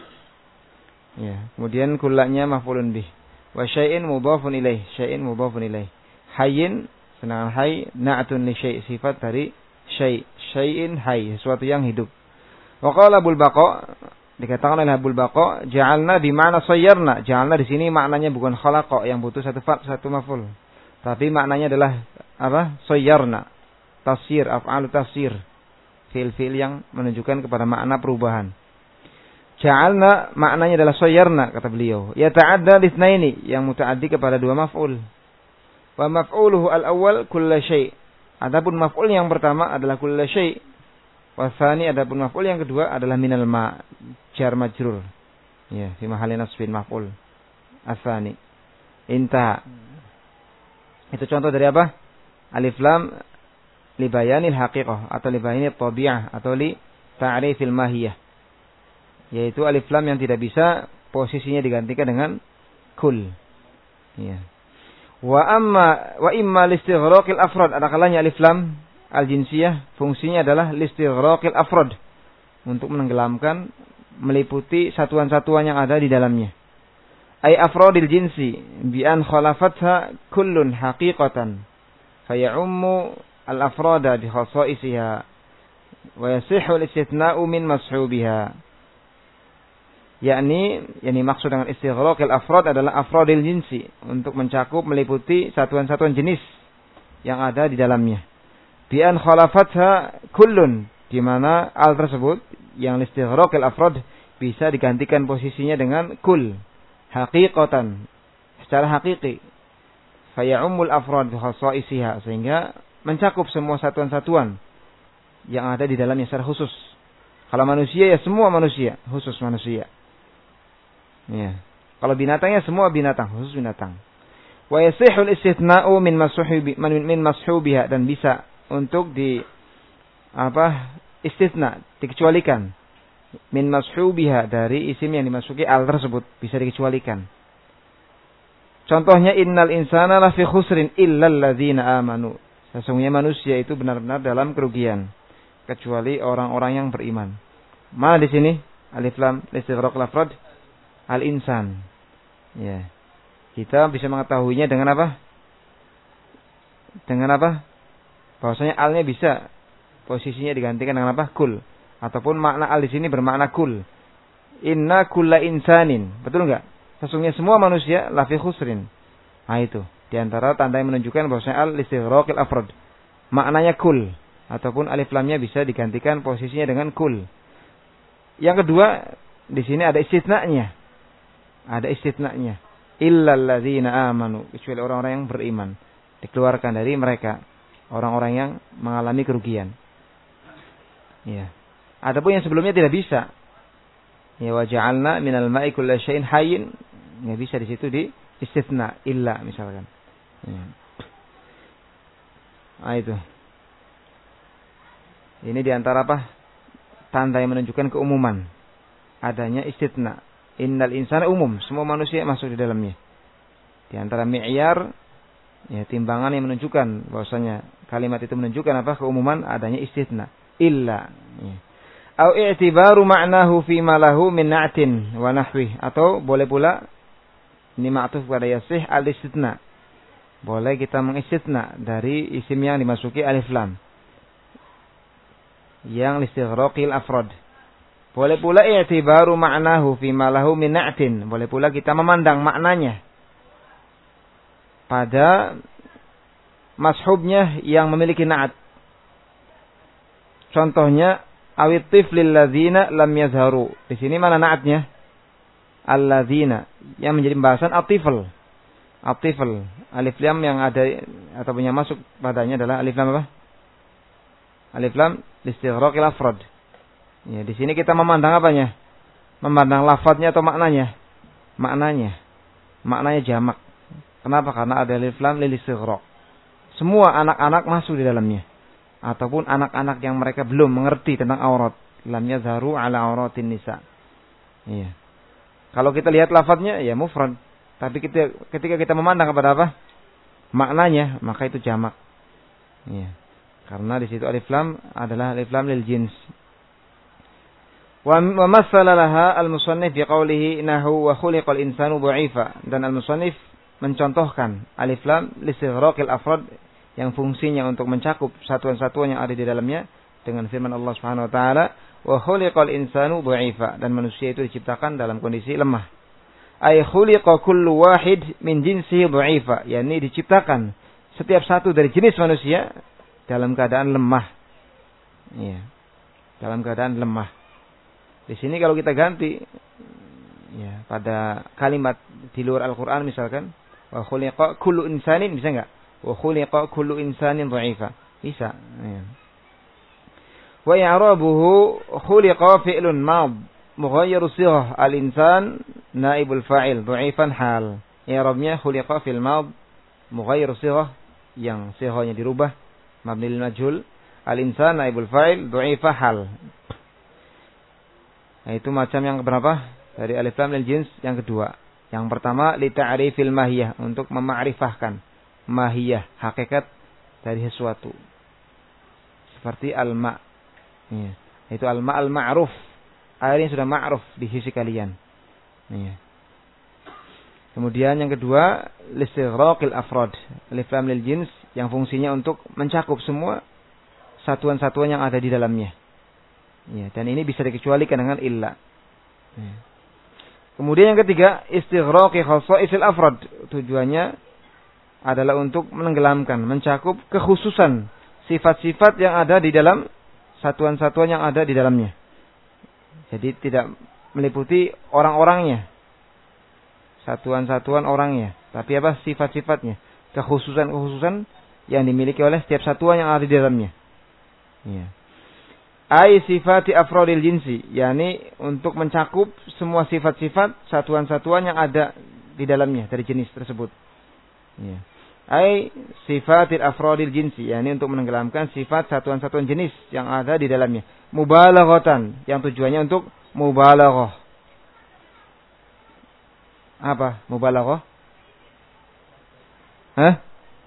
Ya, kemudian kullanya maf'ulun bih. Wa syai'in mudhafun ilaih, syai'in mudhafun ilaih. Hayyin, sedangkan hayy na'tun li syai', sifat dari syai'. Syai'in hayy, sesuatu yang hidup. Wa qala Abul Baqa, dikatakan oleh Abul Baqa, ja'alna bi ma'na sayyarna. Ja'alna di sini maknanya bukan khalaqa yang butuh satu fa' satu maf'ul. Tapi maknanya adalah apa? Sayyarna. Tafsir, af'alu tafsir. Fi'il-fi'il yang menunjukkan kepada makna perubahan. Ja'alna maknanya adalah sayyarna, kata beliau. Ya ta'adda litsnaini, yang muta'addi kepada dua maf'ul. Wa maf'uluhu al-awwal kulla syai'. Adapun maf'ul yang pertama adalah kulla syai'. Wa tsani, adapun maf'ul yang kedua adalah minal ma', jar majrur. Ya, fi mahalli nasbin maf'ul. Ats-tsani. Intaha. Itu contoh dari apa? Alif lam li bayanil haqiqah atau li bayanit tabi'ah atau li ta'rifil mahiyah. Yaitu alif lam yang tidak bisa posisinya digantikan dengan kul. Ya. Wa amma wa imma listighraqil afrad, ada kalanya alif lam al-jinsiyah fungsinya adalah listighraqil afrad, untuk menenggelamkan, meliputi satuan-satuan yang ada di dalamnya. Ay afradil jinsi bi an khalafatha kullun haqiqatan fayummu al-afrada bi khasaisiha wa yasihhu al-istithna'u min mashubiha. Yakni, yakni maksud dengan istighraqil afrad adalah afradil jinsi, untuk mencakup, meliputi satuan-satuan jenis yang ada di dalamnya. Bi an khalafatha kullun, di mana al tersebut yang istighraqil afrad bisa digantikan posisinya dengan kul, haqiqatan, secara hakiki. Fa ya'ummul afrad bi khasaisiha, sehingga mencakup semua satuan-satuan yang ada di dalamnya secara khusus. Kalau manusia ya semua manusia, khusus manusia. Ya. Kalau binatangnya semua binatang, khusus binatang. Wa yasihul istithna'u min mashubi min mashubiha, dan bisa untuk di apa? Istitsna, dikecualikan. Min mashubiha, dari isim yang dimasuki al tersebut, bisa dikecualikan. Contohnya innal insana lafi khusrin illal ladzina amanu. Sesungguhnya manusia itu benar-benar dalam kerugian, kecuali orang-orang yang beriman. Mana di sini? Alif lam listighraqil afrad al-insan. Ya. Kita bisa mengetahuinya dengan apa? Dengan apa? Bahwasanya alnya bisa posisinya digantikan dengan apa? Kul. Ataupun makna al di sini bermakna kul. Inna kulla insanin. Betul enggak? Sesungguhnya semua manusia lafi khusrin. Nah itu. Di antara tanda yang menunjukkan bahwasanya al listighraqil afrad. Maknanya kul. Ataupun alif lamnya bisa digantikan posisinya dengan kul. Yang kedua, di sini ada istitsna'nya. Ada istitsna'nya. Illal ladzina amanu, kecuali orang-orang yang beriman. Dikeluarkan dari mereka orang-orang yang mengalami kerugian. Ya. Adapun yang sebelumnya tidak bisa. Ya, wa ja'alna minal ma'i kulli syai'in hayyin, enggak bisa di situ di istitsna illa misalkan. Ya. Nah itu. Ini di antara apa? Tanda yang menunjukkan keumuman. Adanya istitsna. Innal insana umum, semua manusia masuk di dalamnya. Di antara mi'yar, ya, timbangan yang menunjukkan bahwasanya kalimat itu menunjukkan apa? Keumuman adanya istitsna. Illa. Ya. Au i'tibaru ma'nahu fi ma lahu min na'tin wa nahwi, atau boleh pula ini ma'tuf pada yasih al-istitsna. Boleh kita mengistitsna dari isim yang dimasuki alif lam. Yang listighraqil afrad. Boleh pula i'tibaru ma'nahu fi ma lahu min na'tin. Boleh pula kita memandang maknanya pada mashubnya yang memiliki na'at. Contohnya awit tiflil ladzina lam yazharu. Di sini mana na'atnya? Alladzina, yang menjadi pembahasan atifl. Atifl, alif lam yang ada atau yang masuk padanya adalah alif lam apa? Alif lam listighraqil afrad. Ya, di sini kita memandang apanya? Memandang lafadznya atau maknanya? Maknanya. Maknanya jamak. Kenapa? Karena ada alif lam lil istighraq. Semua anak-anak masuk di dalamnya. Ataupun anak-anak yang mereka belum mengerti tentang aurat. Lam yazharu ala auratin nisa. Iya. Kalau kita lihat lafadznya ya mufrad. Tapi kita, ketika kita memandang kepada apa? Maknanya, maka itu jamak. Ya. Karena di situ alif lam adalah alif lam lil jins. Wa massala laha al-musannif bi qawlihi nahu wa khuliqal insanu dha'ifa. Dan al-musannif mencontohkan alif lam listighraqil afrad yang fungsinya untuk mencakup satuan-satuan yang ada di dalamnya dengan firman Allah Subhanahu wa taala wa khuliqal insanu dha'ifa, dan manusia itu diciptakan dalam kondisi lemah. Ay khuliqa kullu wahid min jinsihi dha'ifa, yakni diciptakan setiap satu dari jenis manusia dalam keadaan lemah. Ya. Dalam keadaan lemah. Di sini kalau kita ganti ya pada kalimat di luar Al-Qur'an misalkan wa khuliqa kullu insanin, bisa enggak? Wa khuliqa kullu insanin dha'ifa. Bisa. Ya. Wa i'rabuhu khuliqa fi'lun mad mughayyiru sighah al-insan naibul fa'il dha'ifan hal. I'rabnya khuliqa fil mad mughayyiru sighah, yang sighahnya dirubah, mabni lil majhul, al-insan naibul fa'il dha'ifa hal. Nah, itu macam yang berapa? Dari alif lam lil jins yang kedua. Yang pertama li ta'rifil mahiyah, untuk memakrifahkan mahiyah, hakikat dari sesuatu. Seperti al-ma'. Ya. Itu al-ma' al-ma'ruf. Air yang sudah ma'ruf di sisi kalian. Ya. Kemudian yang kedua, listighraqil afrad. Alif lam lil jins yang fungsinya untuk mencakup semua satuan-satuan yang ada di dalamnya. Ya, dan ini bisa dikecualikan dengan illa. Ya. Kemudian yang ketiga, istighraqi khassa'isil afrad. Tujuannya adalah untuk menenggelamkan, mencakup kekhususan sifat-sifat yang ada di dalam satuan-satuan yang ada di dalamnya. Jadi tidak meliputi orang-orangnya, satuan-satuan orangnya, tapi apa? Sifat-sifatnya, kekhususan-kekhususan yang dimiliki oleh setiap satuan yang ada di dalamnya. Ya. Ai sifati afrodil jinsi, yakni untuk mencakup semua sifat-sifat satuan-satuan yang ada di dalamnya dari jenis tersebut. Ya. Ai sifatil afrodil jinsi, yakni untuk menenggelamkan sifat satuan-satuan jenis yang ada di dalamnya. Mubalaghatan, yang tujuannya untuk mubalaghah. Apa mubalaghah? Hah?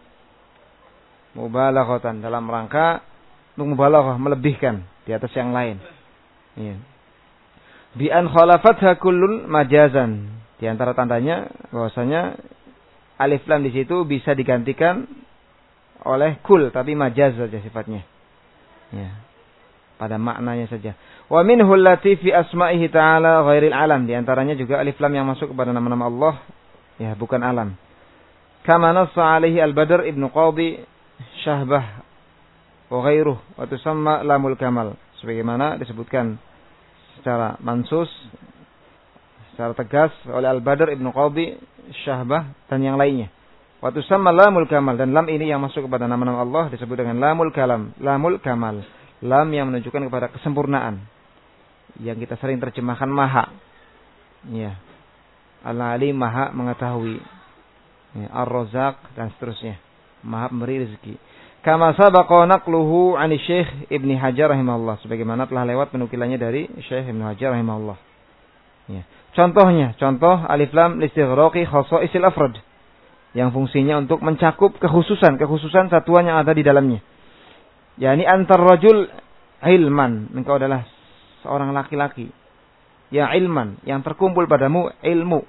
Mubalaghatan, dalam rangka untuk mubalaghah, melebihkan di atas yang lain. Ya. Bi an khalafatha kullun majazan. Di antara tandanya bahwasanya alif lam di situ bisa digantikan oleh kul, tapi majaz saja sifatnya. Ya. Pada maknanya saja. Wa minhu allati fi asma'ihi ta'ala ghairil alam. Di antaranya juga alif lam yang masuk kepada nama-nama Allah, ya, bukan alam. Kama nassa alaihi al-Badr ibnu Qadi Syahbah wa ghairuh wa tusamma lamul kamal, sebagaimana disebutkan secara mansus, secara tegas oleh Al-Badr Ibnu Qadi Syahbah dan yang lainnya. Wa tusamma lamul kamal, dan lam ini yang masuk kepada nama-nama Allah disebut dengan lamul kalam, lamul kamal, lam yang menunjukkan kepada kesempurnaan, yang kita sering terjemahkan maha. Ya. Al-Alim, maha mengetahui. Ya, Ar-Razzaq dan seterusnya. Maha memberi rezeki. Kama sabaqa naqluhu 'ani Syekh Ibnu Hajar rahimahullah, sebagaimana telah lewat penukilannya dari Syekh Ibnu Hajar rahimahullah. Ya. Contohnya, contoh alif lam listighraqi khassa'isil afrad, yang fungsinya untuk mencakup kekhususan, kekhususan satuan yang ada di dalamnya. yakni antar rajul ilman, engkau adalah seorang laki-laki yang ilman, yang terkumpul padamu ilmu,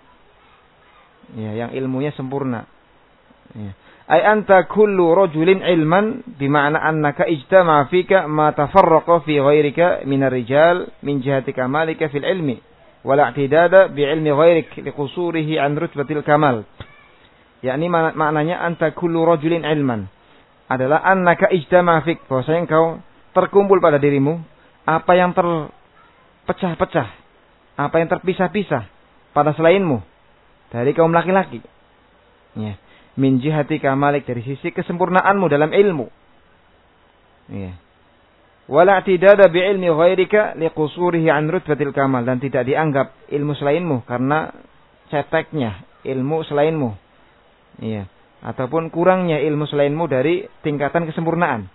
ya, yang ilmunya sempurna. Ya. Ay anta kullu rajulin ilman, bima'na annaka ijtama'a fika ma tafarraqa fi ghairika min ar-rijal min jihati kamalika fil ilmi wala i'tidada bi ilmi ghairik liqusurihi an rutbatil kamal. Yakni maknanya anta kullu rajulin ilman adalah annaka ijtama'a fik, bahwasanya engkau terkumpul pada dirimu apa yang terpecah-pecah, apa yang terpisah-pisah pada selainmu dari kaum laki-laki. Ya. Min jihati kamalik, dari sisi kesempurnaanmu dalam ilmu. Ya. Wala i'tidada bi ilmi ghairika liqusurihi an rutbatil kamal, dan tidak dianggap ilmu selainmu karena ceteknya ilmu selainmu. Ya. Ataupun kurangnya ilmu selainmu dari tingkatan kesempurnaan.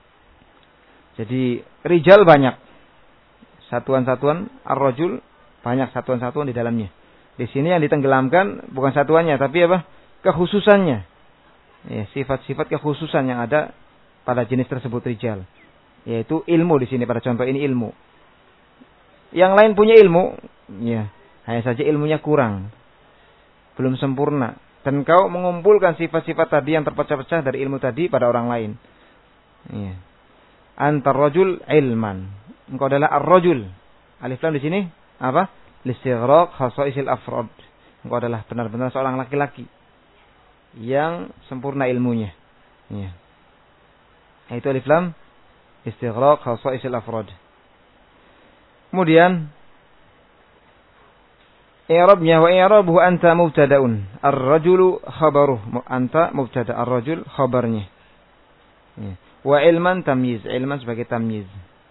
Jadi rijal banyak, satuan-satuan ar-rajul banyak, satuan-satuan di dalamnya. Di sini yang ditenggelamkan bukan satuannya, tapi apa? Kekhususannya. Ya, sifat-sifat kekhususan yang ada pada jenis tersebut rijal. Yaitu ilmu di sini, pada contoh ini ilmu. Yang lain punya ilmu, ya, hanya saja ilmunya kurang, belum sempurna. Dan kau mengumpulkan sifat-sifat tadi yang terpecah-pecah dari ilmu tadi pada orang lain. Ya. Antar rajul ilman. Engkau adalah ar-rajul. Alif lam di sini apa? Listighraq khasaisil afrad. Engkau adalah benar-benar seorang laki-laki yang sempurna ilmunya. Ya. Itu alif lam istighraq khasaisil afrad. Kemudian i'rabnya wa i'rabuhu anta mubtada'un, ar-rajulu khabaruhu, anta mubtada', ar-rajul khabarnya. Ya. Wa ilman tamyiz, ilman sebagai tamyiz.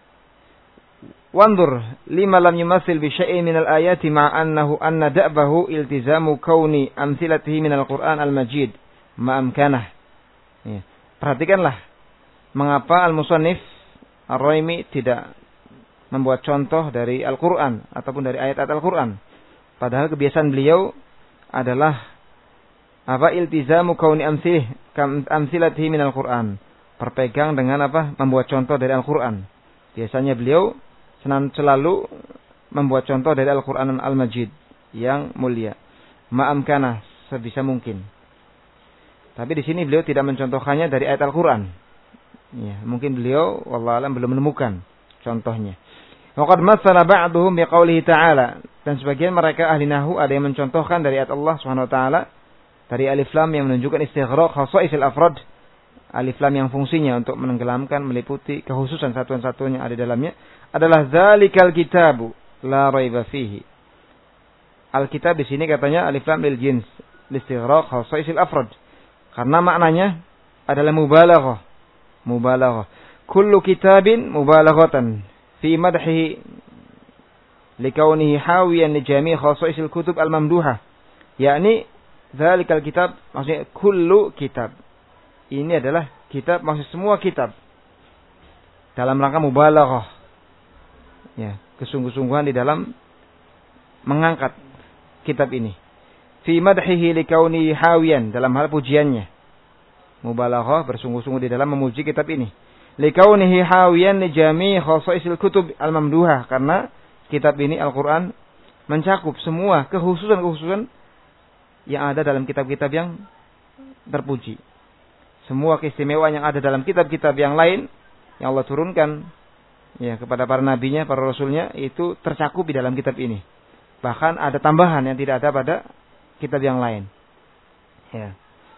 Wandur lima lam yumathil bi syai'in min al-ayati ma'a annahu anna da'bahu iltizamu kauni amthilatihi min al-Qur'an al-Majid ma'amkanah. Ya. Perhatikanlah mengapa al-musannif Ar-Raimi tidak membuat contoh dari Al-Quran ataupun dari ayat-ayat Al-Quran. Padahal kebiasaan beliau adalah apa? Iltizamu kauni amsilih amsilatihi min Al-Quran. Berpegang dengan apa? Membuat contoh dari Al-Quran. Biasanya beliau selalu membuat contoh dari Al-Quran Al-Majid yang mulia. Ma'amkanah, sebisa mungkin. Tapi di sini beliau tidak mencontohkannya dari ayat Al-Quran. Ya, mungkin beliau wallahu a'lam belum menemukan contohnya. Waqad matsala ba'dhum biqaulihi ta'ala, dan sebagian mereka ahli nahwu ada yang mencontohkan dari ayat Allah Subhanahu wa taala dari alif lam yang menunjukkan istighraq khasaisil afrad, alif lam yang fungsinya untuk menenggelamkan, meliputi kekhususan satuan-satuan yang ada dalamnya, adalah zalikal kitabu la raiba fihi. Alkitab di sini katanya alif lam lil jins, istighraq khasaisil afrad, karena maknanya adalah mubalaghah. Mubalaghah. Kullu kitabin mubalaghatan fi madhihi likaunihi hawiyan li jami' khasaisil kutub al-mamduhah. Yakni zalikal kitab maksudnya kullu kitab. Ini adalah kitab maksud semua kitab. Dalam rangka mubalaghah. Ya, kesungguh-sungguhan di dalam mengangkat kitab ini. Fi madhihi likaunihi hawiyan, dalam hal pujiannya. Mubalaghah, bersungguh-sungguh di dalam memuji kitab ini. Likaunihi hawiyan li jami' khasaisil kutub al-mamduhah, karena kitab ini Al-Qur'an mencakup semua kekhususan-kekhususan yang ada dalam kitab-kitab yang terpuji. Semua keistimewaan yang ada dalam kitab-kitab yang lain yang Allah turunkan ya kepada para nabinya, para rasulnya, itu tercakup di dalam kitab ini. Bahkan ada tambahan yang tidak ada pada kitab yang lain. Ya.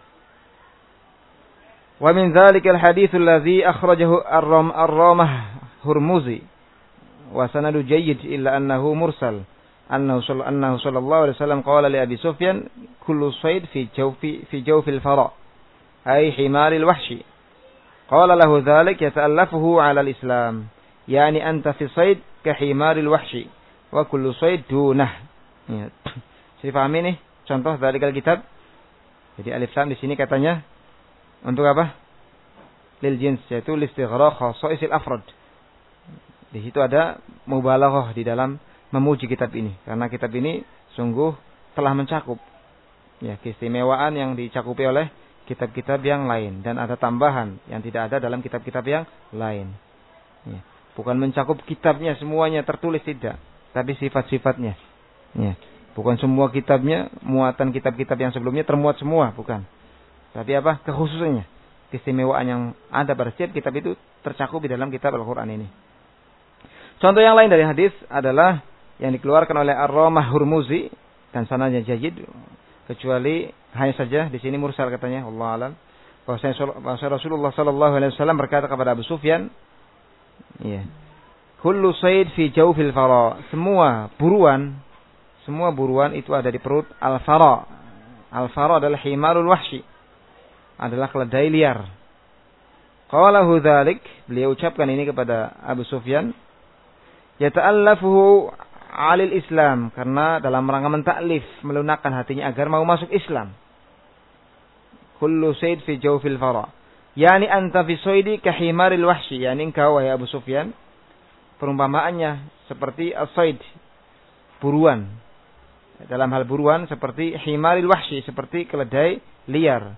Wa min dzalikal haditsul ladzi akhrajahu ar-Ramah Hurmuzi wa sanadu jayyid illa annahu mursal annahu annahu sallallahu alaihi wasallam qala li Abi Sufyan kullu sayd fi jawfi fi jawfil fara ay himaril wahshi qala lahu dzalik yata'allafuhu 'ala al-islam yani anta fi sayd ka himaril wahshi wa kullu sayd dunah. Ya. Saya pahami nih contoh dzalikal kitab. Jadi alif lam di sini katanya untuk apa? Lil jins, yaitu listighraq khasaisil afrad. Di situ ada mubalaghah di dalam memuji kitab ini, karena kitab ini sungguh telah mencakup ya keistimewaan yang dicakupi oleh kitab-kitab yang lain, dan ada tambahan yang tidak ada dalam kitab-kitab yang lain. Ya. Bukan mencakup kitabnya semuanya tertulis, tidak, tapi sifat-sifatnya. Ya. Bukan semua kitabnya, muatan kitab-kitab yang sebelumnya termuat semua, bukan. Tapi apa? Kekhususannya, keistimewaan yang ada pada setiap kitab itu tercakup di dalam kitab Al-Quran ini. Contoh yang lain dari hadis adalah yang dikeluarkan oleh Ar-Ramah Hurmuzi dan sanadnya jayyid, kecuali hanya saja di sini mursal katanya, Allah alam. Bahwasanya Rasulullah sallallahu alaihi wasallam berkata kepada Abu Sufyan, ya, kullu sayd fi jawfil fara, semua buruan, semua buruan itu ada di perut al-fara. Al-fara adalah himarul wahshi, adalah keledai liar. Qalahu dzalik, beliau ucapkan ini kepada Abu Sufyan, yata'allafuhu 'alil Islam, karena dalam rangka mentaklif, melunakkan hatinya agar mau masuk Islam. Kullu sayd fi jawfil fara, yani anta fi saydi ka himaril wahshi, yani engkau wahai Abu Sufyan, perumpamaannya seperti as-sayd, buruan. Dalam hal buruan seperti himaril wahshi, seperti keledai liar.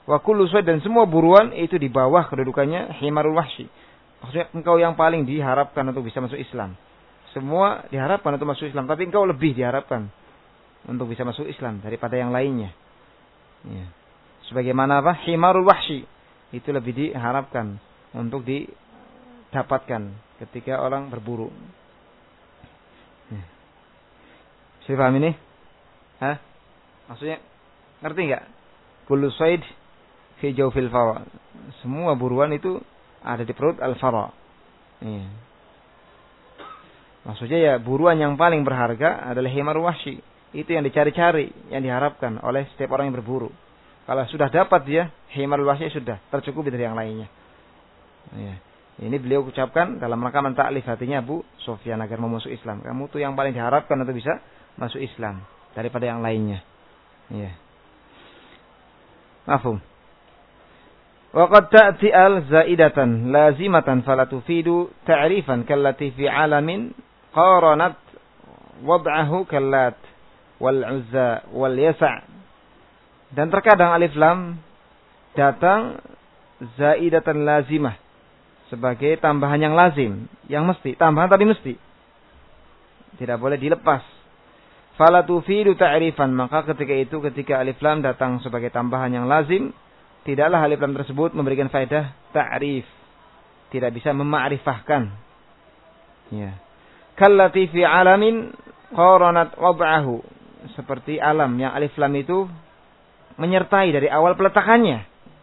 Wa kullu sayd dan semua buruan itu di bawah kedudukannya himarul wahsy. Maksudnya engkau yang paling diharapkan untuk bisa masuk Islam. Semua diharapkan untuk masuk Islam, tapi engkau lebih diharapkan untuk bisa masuk Islam daripada yang lainnya. Ya. Sebagaimana apa? Himarul wahsy itu lebih diharapkan untuk didapatkan ketika orang berburu. Ya. Bisa paham ini? Hah? Maksudnya ngerti enggak? Kullu sayd fi jawfil fara. Semua buruan itu ada di perut al-fara. Ya. Maksudnya ya buruan yang paling berharga adalah himarul wahsy. Itu yang dicari-cari, yang diharapkan oleh setiap orang yang berburu. Kalau sudah dapat dia, himarul wahsy sudah tercukupi dari yang lainnya. Ya. Ini beliau ucapkan dalam rangka mentaklif hatinya Abu Sufyan agar mau masuk Islam. Kamu tuh yang paling diharapkan untuk bisa masuk Islam daripada yang lainnya. Ya. Mafhum. Wa qad ta'ti al zaidatan lazimatan fala tufidu ta'rifan kallati fi 'alamin qaranat wad'ahu kallat wal 'uzza wal yasa'. Dan terkadang alif lam datang zaidatan lazimah sebagai tambahan yang lazim, yang mesti, tambahan tapi mesti. Tidak boleh dilepas. Fala tufidu ta'rifan, maka ketika itu ketika alif lam datang sebagai tambahan yang lazim, tidaklah alif lam tersebut memberikan faedah ta'rif. Tidak bisa memakrifahkan. Ya. Kallati fi 'alamin qaranat wad'ahu, seperti alam yang alif lam itu menyertai dari awal peletakannya.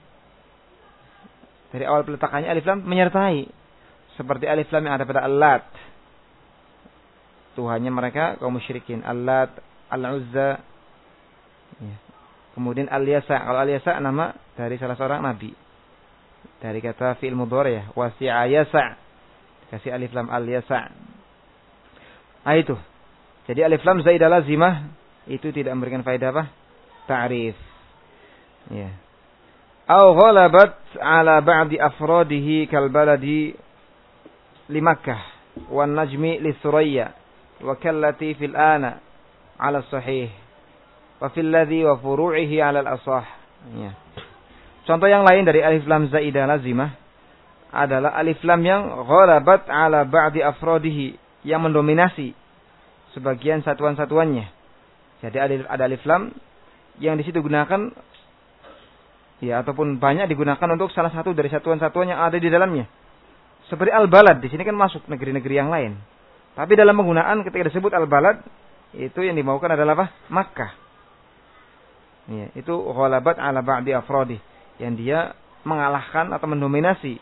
Dari awal peletakannya alif lam menyertai. Seperti alif lam yang ada pada Al-Lat. Tuhannya mereka kaum musyrikin. Al-Lat, Al-Uzza. Ya. Kemudian Al-Yasa. Kalau Al-Yasa nama dari salah seorang nabi. Dari kata fi'il mudhari' ya. Wasi'a yasa'. Kasih alif lam Al-Yasa'. Nah itu. Jadi alif lam zaidah lazimah itu tidak memberikan faedah apa? Ta'rif. Ya. Aw ghalabat ala ba'di afradihi kal baladi li Makkah wan najmi li Surayya wa kallati fil ana ala sahih wa fil ladhi wa furu'ihi ala al asah. Ya. Contoh yang lain dari alif lam zaidah lazimah adalah alif lam yang ghalabat ala ba'di afradihi, yang mendominasi sebagian satuan-satuannya. Jadi ada alif lam yang di situ gunakan ya ataupun banyak digunakan untuk salah satu dari satuan-satuan yang ada di dalamnya. Seperti al-balad, di sini kan masuk negeri-negeri yang lain. Tapi dalam penggunaan ketika disebut al-balad, itu yang dimaukan adalah apa? Makkah. Ya, itu ghalabat ala ba'di afradi, yang dia mengalahkan atau mendominasi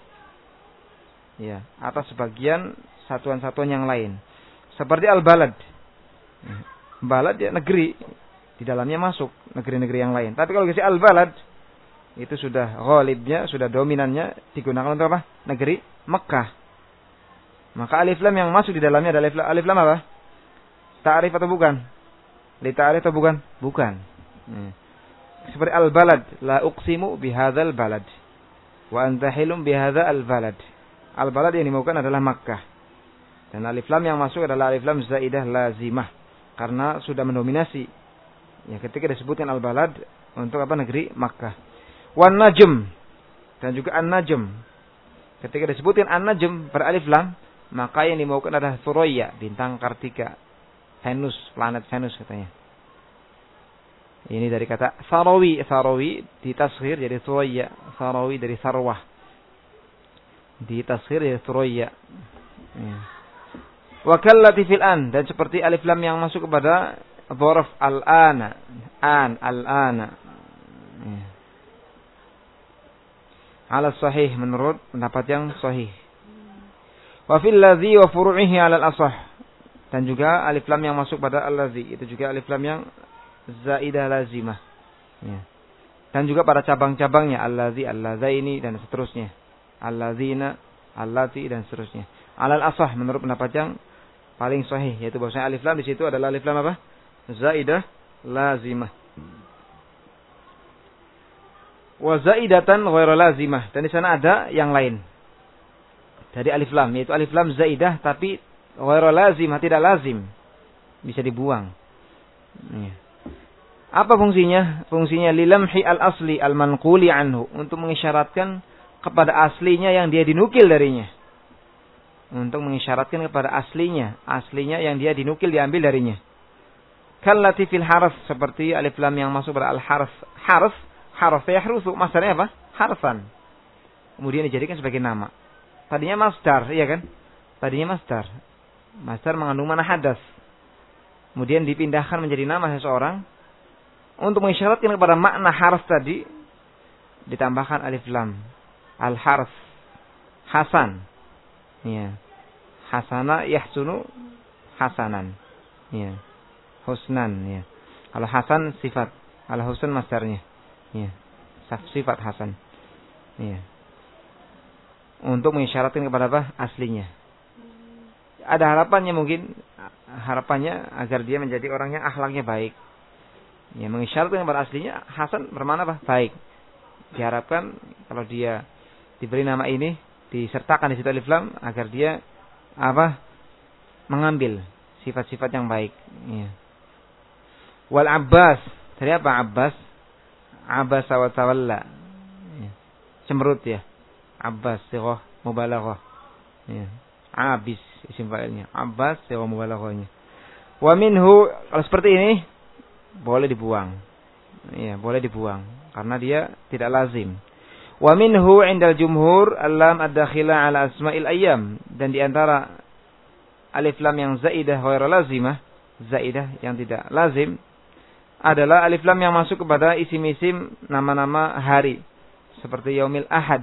ya atas sebagian satuan-satuan yang lain. Seperti al-balad. Ya, balad ya negeri, di dalamnya masuk negeri-negeri yang lain. Tapi kalau kasih al-balad, itu sudah ghalibnya, sudah dominannya digunakan untuk apa? Negeri Mekah. Maka alif lam yang masuk di dalamnya adalah alif lam, alif lam apa? Ta'rif atau bukan? Li ta'rif atau bukan? Bukan. Hmm. Seperti al-balad, la uqsimu bihadzal balad wa anta hilum bihadzal balad. Al-balad yang dimaukan adalah Makkah. Dan alif lam yang masuk adalah alif lam zaidah lazimah karena sudah mendominasi. Ya, ketika disebutkan al-balad untuk apa? Negeri Makkah. Wan najm, dan juga an-najm. Ketika disebutkan an-najm beralif lam, maka yang dimaukan adalah Suraya, bintang Kartika, Venus, planet Venus katanya. Ini dari kata Sarawi, Sarawi ditashir jadi Suraya, Sarawi dari Sarwah, ditashir jadi Suraya. Ya. Wa kallati fil an, dan seperti alif lam yang masuk kepada dzaraf al-ana, an, al-ana. Ya. Ala sahih, menurut pendapat yang sahih. Wa fil ladzi wa furu'ihi ala al-asah, dan juga alif lam yang masuk pada al-ladzi, itu juga alif lam yang zaidah lazimah. Ya. Dan juga pada cabang-cabangnya al-ladzi, al-ladzaini dan seterusnya. Al-ladzina, allati dan seterusnya. Ala al-asah, menurut pendapat yang paling sahih, yaitu bahwasanya alif lam di situ adalah alif lam apa? Zaidah lazimah. Wa zaidatan ghairu lazimah, dan di sana ada yang lain dari alif lam, yaitu alif lam zaidah tapi ghairu lazimah, tidak lazim, bisa dibuang. Ya. Apa fungsinya? Fungsinya lilamhi al-asli al-manquli anhu, untuk mengisyaratkan kepada aslinya yang dia dinukil darinya. Untuk mengisyaratkan kepada aslinya, aslinya yang dia dinukil diambil darinya. Kallati fil harf, seperti alif lam yang masuk pada al-harf. Harf, harf yahrusu, masdarnya apa? Harfan. Kemudian dijadikan sebagai nama. Tadinya masdar, iya kan? Tadinya masdar. Masdar mengandung mana hadas. Kemudian dipindahkan menjadi nama seseorang. Untuk mengisyaratkan kepada makna harf tadi, ditambahkan alif lam. Al-harf. Hasan. Ya. Hasana yahsunu hasanan. Ya. Husnan. Ya. Kalau hasan sifat. Kalau husn masdarnya. Ya. Sifat hasan. Ya. Untuk mengisyaratkan kepada apa? Aslinya. Ada harapannya mungkin. Harapannya agar dia menjadi orang yang akhlaknya baik. Ya, mengisyaratkan kepada aslinya. Hasan bermakna apa? Baik. Diharapkan kalau dia diberi nama ini, disertakan di situ alif lam, agar dia apa? Mengambil sifat-sifat yang baik. Ya. Wal Abbas. Dari apa Abbas? Abbas wa tawalla. Ya. Cemberut ya. Abbas sighah mubalaghah. Ya. Abis isim fa'ilnya. Abbas sighah mubalaghahnya. Wa minhu, kalau seperti ini boleh dibuang. Ya, boleh dibuang karena dia tidak lazim. Wa minhu 'indal jumhur al-lam ad-dakhila 'ala asma'il ayyam, dan di antara alif lam yang zaidah ghairu lazimah, zaidah yang tidak lazim adalah alif lam yang masuk kepada isim-isim nama-nama hari seperti yaumil ahad,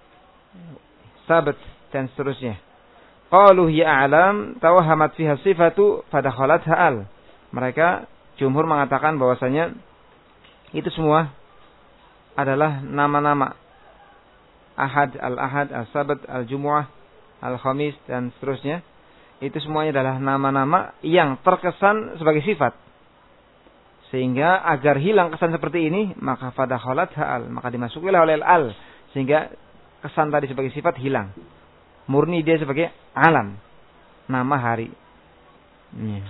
sabat dan seterusnya. Qalu hiya a'lam tawahhamat fiha sifatu fadakhalatha al. Mereka jumhur mengatakan bahwasanya itu semua adalah nama-nama ahad, al-ahad, al-sabat, al-jumu'ah, al-khamis dan seterusnya. Itu semuanya adalah nama-nama yang terkesan sebagai sifat. Sehingga agar hilang kesan seperti ini, maka fadakhalatha al, maka dimasukilah oleh al, sehingga kesan tadi sebagai sifat hilang. Murni dia sebagai alam, nama hari. Ya.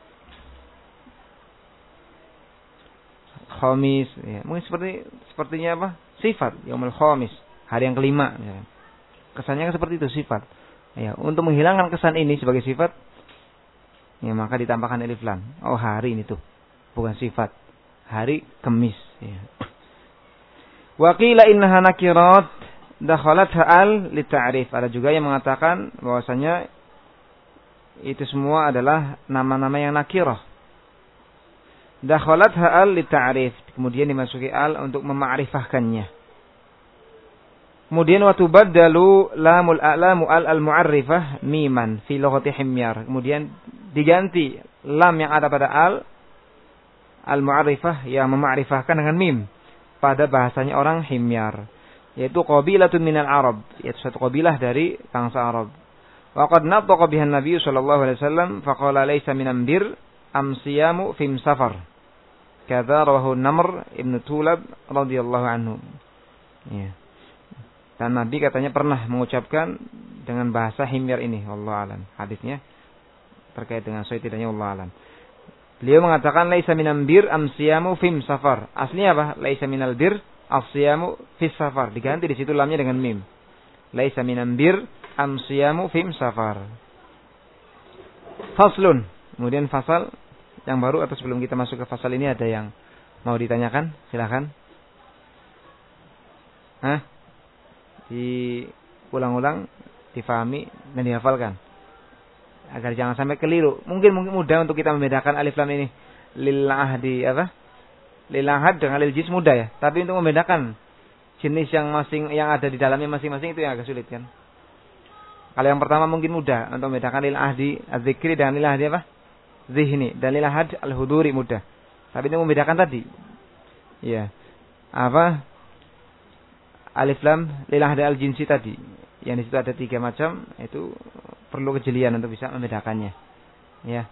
Khamis, ya. Mungkin seperti sepertinya apa? Sifat, yaumul khamis, hari yang kelima. Ya. Kesannya seperti itu, sifat. Ya, untuk menghilangkan kesan ini sebagai sifat, ya maka ditambahkan alif lam. Oh, hari ini tuh, bukan sifat. Hari Kamis. Ya. Wa qila innaha nakirat dakhalatha al lita'rif. Ada juga yang mengatakan bahwasanya itu semua adalah nama-nama yang nakirah. Dakhalatha al lita'rif, kemudian dimasuki al untuk memakrifahkannya. Kemudian wa tubaddalu lamul a'lamu al al-mu'arrifah miman fi lughati himyar. Kemudian diganti lam yang ada pada al al-mu'arrifah yang memakrifahkan dengan mim pada bahasanya orang himyar, yaitu qabilatun minal Arab, yaitu satu qabilah dari bangsa Arab. Wa qad nataqa biha an-nabiy sallallahu alaihi wasallam faqala laysa minam bir am siyamu fim safar. Kadza rawahu Namr ibn Tulab radhiyallahu anhu. Ya. Dan Nabi katanya pernah mengucapkan dengan bahasa himyar ini, wallahu alam. Hadisnya terkait dengan sahih tidaknya, wallahu alam. Beliau mengatakan laisa minam bir am siyamu fim safar. Aslinya apa? Laisa minal bir as-siyamu fis safar. Diganti di situ lamnya dengan mim. Laisa minam bir am siyamu fim safar. Faslun. Kemudian fasal yang baru, atau sebelum kita masuk ke fasal ini ada yang mau ditanyakan? Silakan. Hah? Diulang-ulang, difahami dan dihafalkan agar jangan sampai keliru. Mungkin mungkin mudah untuk kita membedakan alif lam ini lil ahdi apa? Lil ahad dengan lil jins mudah ya. Tapi untuk membedakan jenis yang masing yang ada di dalamnya masing-masing itu yang agak sulit kan. Kalau yang pertama mungkin mudah untuk membedakan lil ahdi az-zikri dengan lil ahdi apa? Zihni, dan lil ahad al-huduri mudah. Tapi untuk membedakan tadi ya. Apa? Alif lam lil ahdi al-jinsi tadi. Yang di situ ada tiga macam, itu perlu kejelian untuk bisa membedakannya. Ya.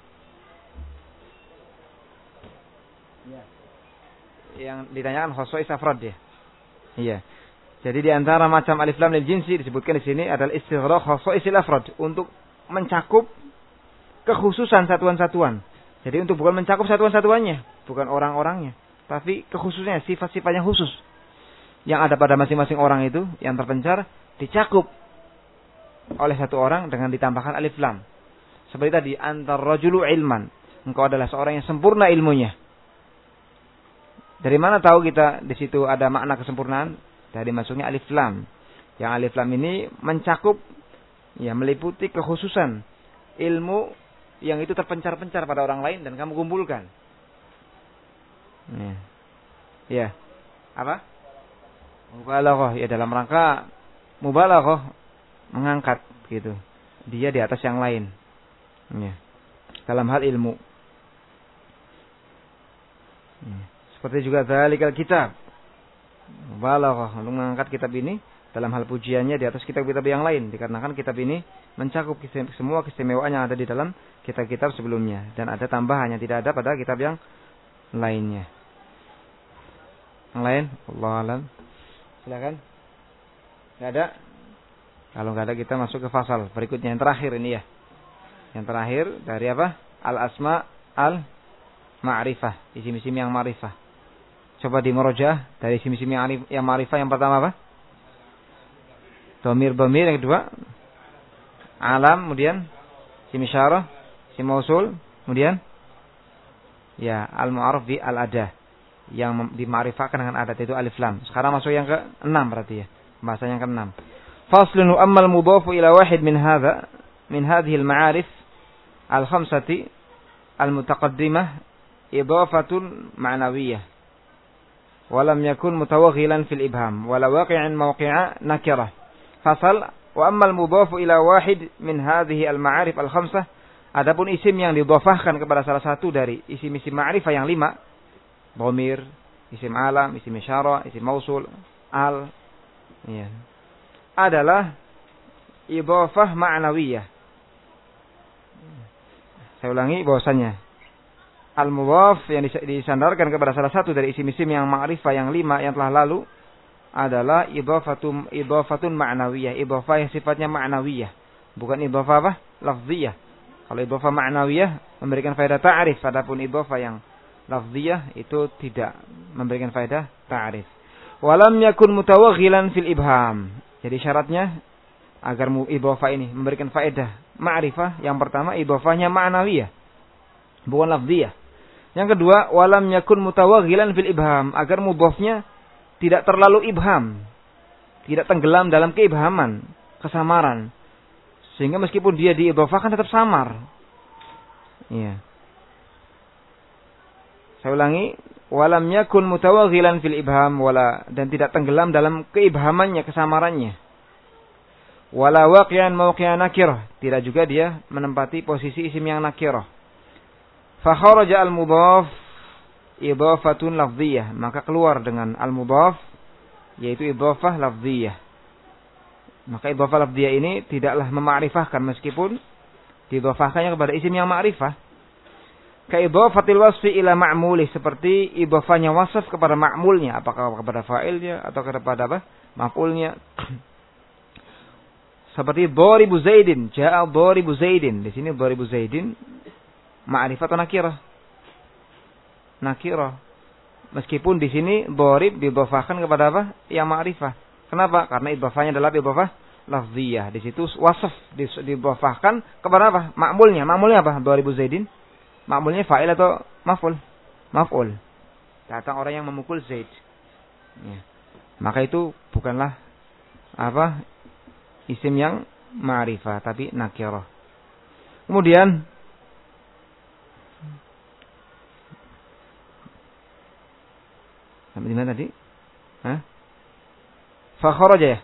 Ya. Yang ditanyakan khosois afrad ya. Iya. Jadi di antara macam alif lam lil jinsi disebutkan di sini adalah istighraq khosoisil afrad, untuk mencakup kekhususan satuan-satuan. Jadi untuk bukan mencakup satuan-satuannya, bukan orang-orangnya, tapi kekhususannya, sifat-sifatnya khusus yang ada pada masing-masing orang itu yang terpencar dicakup oleh satu orang dengan ditambahkan alif lam. Seperti tadi, antar rajulu ilman, engkau adalah seorang yang sempurna ilmunya. Dari mana tahu kita di situ ada makna kesempurnaan? Dari masuknya alif lam. Yang alif lam ini mencakup, ya, meliputi kekhususan ilmu yang itu terpencar-pencar pada orang lain dan kamu kumpulkan. Ya. Ya. Apa? Mubalaghah, ya, dalam rangka mubalaghah, mengangkat gitu. Dia di atas yang lain. Ya. Dalam hal ilmu. Ya. Seperti juga dzalikal kitab. Mubalaghah, untuk mengangkat kitab ini dalam hal pujiannya di atas kitab-kitab yang lain, dikarenakan kitab ini mencakup semua keistimewaan yang ada di dalam kitab-kitab sebelumnya dan ada tambahannya, tidak ada pada kitab yang lainnya. Yang lain, Allah alam. Silakan. Enggak ada? Kalau enggak ada kita masuk ke fasal berikutnya yang terakhir ini ya. Yang terakhir dari apa? Al-asma al-ma'rifah, isim-isim yang ma'rifah. Coba di murojaah dari isim-isim yang yang ma'rifah yang pertama apa? Dhamir-dhamir, yang kedua alam, kemudian isim isyarah, isim mausul, kemudian ya al-mu'arraf bi al-adah yang dimakrifahkan dengan adat itu alif lam. Sekarang masuk yang ke enam berarti ya. Bahasa yang ke enam. Faslun wa ammal mudhafu ila wahid min hadha min hadhihi al-ma'arif al-khamsati al-mutaqaddimah idafatun ma'nawiyyah wa lam yakun mutawaghilan fil ibham wa la waqi'an mawqi'a nakirah. Fasal wa ammal mudhafu ila wahid min hadhihi al-ma'arif al-khamsah, adapun isim yang didhafahkan kepada salah satu dari isim-isim ma'rifah yang lima, dhamir, isim alam, isim isyarah, isim mausul, al, ya, adalah idhafah ma'nawiyah. Saya ulangi bahwasanya al-mudhaf yang disandarkan kepada salah satu dari isim-isim yang ma'rifah yang lima yang telah lalu adalah idhafatun idhafatun ma'nawiyah, idhafah yang sifatnya ma'nawiyah, bukan idhafah apa? Lafziyah. Kalau idhafah ma'nawiyah memberikan faedah ta'rif, adapun idhafah yang lafziyah itu tidak memberikan faedah ta'rif. Walam yakun mutawaghilan fil ibham. Jadi syaratnya agar idhafah ini memberikan faedah ma'rifah, yang pertama idhafahnya ma'nawiyah, bukan lafziyah. Yang kedua, walam yakun mutawaghilan fil ibham, agar mudhafnya tidak terlalu ibham, tidak tenggelam dalam keibhaman, kesamaran, sehingga meskipun dia diidhafahkan tetap samar. Iya. Saya ulangi, walam yakun mutawaghilan fil ibham, wala, dan tidak tenggelam dalam keibhamannya, kesamarannya. Wala waqi'an mawqi'a nakirah, tidak juga dia menempati posisi isim yang nakirah. Fa kharaja al-mudhaf idhafatun lafziyah, maka keluar dengan al-mudhaf yaitu idhafah lafziyah. Maka idhafah lafziyah ini tidaklah memakrifahkan meskipun didhafahkannya kepada isim yang ma'rifah. Ka idhafatil wasfi ila ma'muli, seperti idhafahnya wasf kepada ma'mulnya, apakah kepada fa'ilnya atau kepada apa? Maf'ulnya. Seperti dharibu Zaidin, ja'a dharibu Zaidin. Di sini dharibu Zaidin ma'rifah atau nakirah? Nakirah. Meskipun di sini dharib didhafahkan kepada apa? Yang ma'rifah. Kenapa? Karena idhafahnya adalah idhafah lafziyah. Di situ wasf didhafahkan kepada apa? Ma'mulnya. Ma'mulnya apa? Dharibu Zaidin. Ma'mulnya fa'il atau maf'ul? Maf'ul. Datang orang yang memukul Zaid. Ya. Maka itu bukanlah apa? Isim yang ma'rifah, tapi nakirah. Kemudian sampai di mana tadi? Hah? Fa kharaja ya.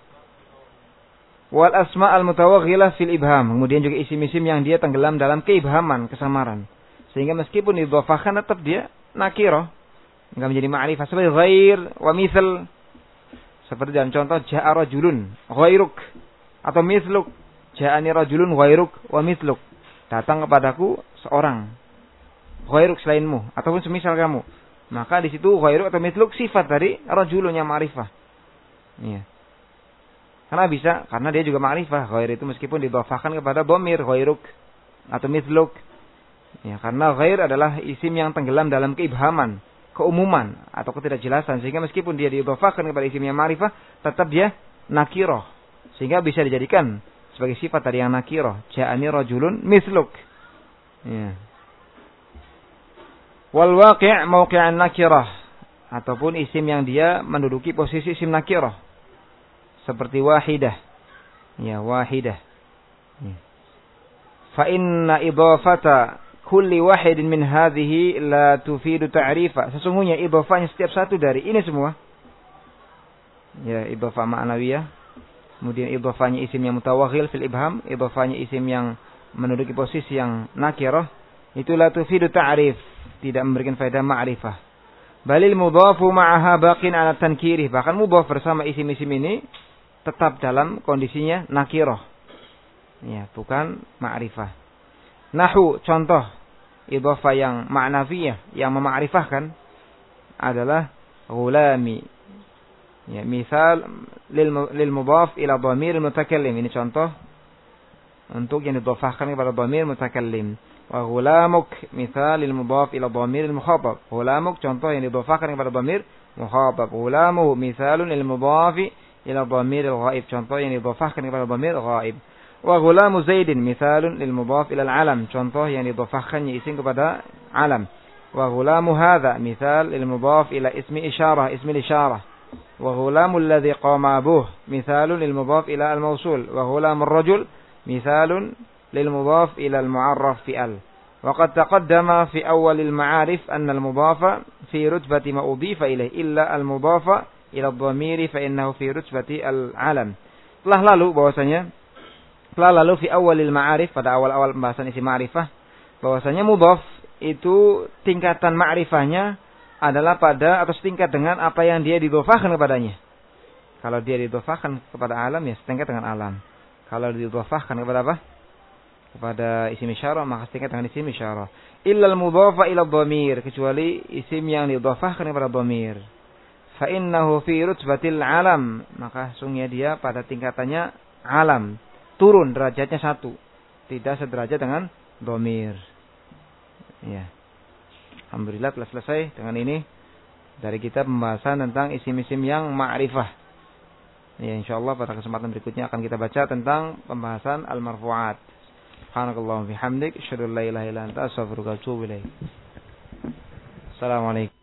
Wal asma al mutawaghilah fil ibham. Kemudian juga isim-isim yang dia tenggelam dalam keibhaman, kesamaran. Sehingga meskipun didhafahkan tetap dia nakirah, enggak menjadi ma'rifah. Seperti ghair wa misl. Seperti dalam contoh ja'a rajulun ghairuk atau misluk. Ja'ani rajulun ghairuk wa misluk. Datang kepadaku seorang ghairuk selainmu ataupun semisal kamu. Maka di situ ghairuk atau misluk sifat dari rajulun yang ma'rifah. Iya. Karena bisa, karena dia juga ma'rifah. Ghair itu meskipun didhafahkan kepada dhamir ghairuk atau misluk. Ya, karena ghair adalah isim yang tenggelam dalam keibhaman, keumuman atau ketidakjelasan, sehingga meskipun dia diidhofahkan kepada isim yang ma'rifah, tetap dia nakirah, sehingga bisa dijadikan sebagai sifat dari yang nakirah. Ja'ani rajulun misluk. Ya. Wal waqi' mauqi'an nakirah, ataupun isim yang dia menduduki posisi isim nakirah, seperti wahidah. Ya, wahidah. Ya. Fa inna idhafata kulli wahidin min hadhihi la tufidu ta'rifa. Sesungguhnya idhafahnya setiap satu dari ini semua, ya, idhafah ma'nawiyah, kemudian idhafahnya isim yang mutawaghil fil ibham, idhafahnya isim yang menduduki posisi yang nakirah, itu la tufidu ta'rif, tidak memberikan faedah ma'rifah. Balil mudhafu ma'aha baqin 'ala tankirih, bahkan mudhaf bersama isim-isim ini tetap dalam kondisinya nakirah. Ya, bukan ma'rifah. Nahu, contoh idhafah yang ma'nafiyah, yang memakrifahkan adalah ghulami. Ya, misal lil lil mudhaf ila dhamir mutakallim. Ini contoh untuk yang didhafahkan kepada dhamir mutakallim. Wa ghulamuk misal lil mudhaf ila dhamir mukhatab. Ghulamuk contoh yang didhafahkan kepada dhamir mukhatab. Ghulamu misalun lil mudhaf ila dhamir ghaib. Contoh yang didhafahkan kepada dhamir ghaib. Wa ghulamu Zaidin misalun lil mudhaf ila al-alam, contoh yang didhafahkannya isim kepada alam. Wa ghulamu hadza misal lil mudhaf ila ismi isyarah, ismi isyarah. Wa ghulamu alladhi qama buh misalun lil mudhaf ila al-mawsul. Wa ghulamu ar-rajul misalun lil mudhaf ila al-mu'arraf fi al. Wa qad taqaddama fi awwal al-ma'arif anna al-mudhafa fi rutbati ma udhifa ilayhi illa al-mudhafa ila ad-dhamiri fa innahu fi rutbati al-alam. Telah lalu bahwasanya Telah lalu fi awalil ma'arif, pada awal-awal pembahasan isim ma'rifah, bahwasanya mudhaf itu tingkatan ma'rifahnya adalah pada atau setingkat dengan apa yang dia didhafahkan kepadanya. Kalau dia didhafahkan kepada alam, ya setingkat dengan alam. Kalau didhafahkan kepada apa? Kepada isim isyarah, maka setingkat dengan isim isyarah. Illal mudhafa ila dhamir, kecuali isim yang didhafahkan kepada dhamir. Fa innahu fi rutbatil alam, maka sungguhnya dia pada tingkatannya alam. Turun derajatnya satu, tidak sederajat dengan dhamir. Ya. Alhamdulillah telah selesai dengan ini dari kita pembahasan tentang isim-isim yang ma'rifah. Ya, insyaallah pada kesempatan berikutnya akan kita baca tentang pembahasan al-marfu'at. Subhanakallahumma bihamdik, asyhadu an la ilaha illa anta, astaghfiruka wa atubu ilaik. Assalamualaikum.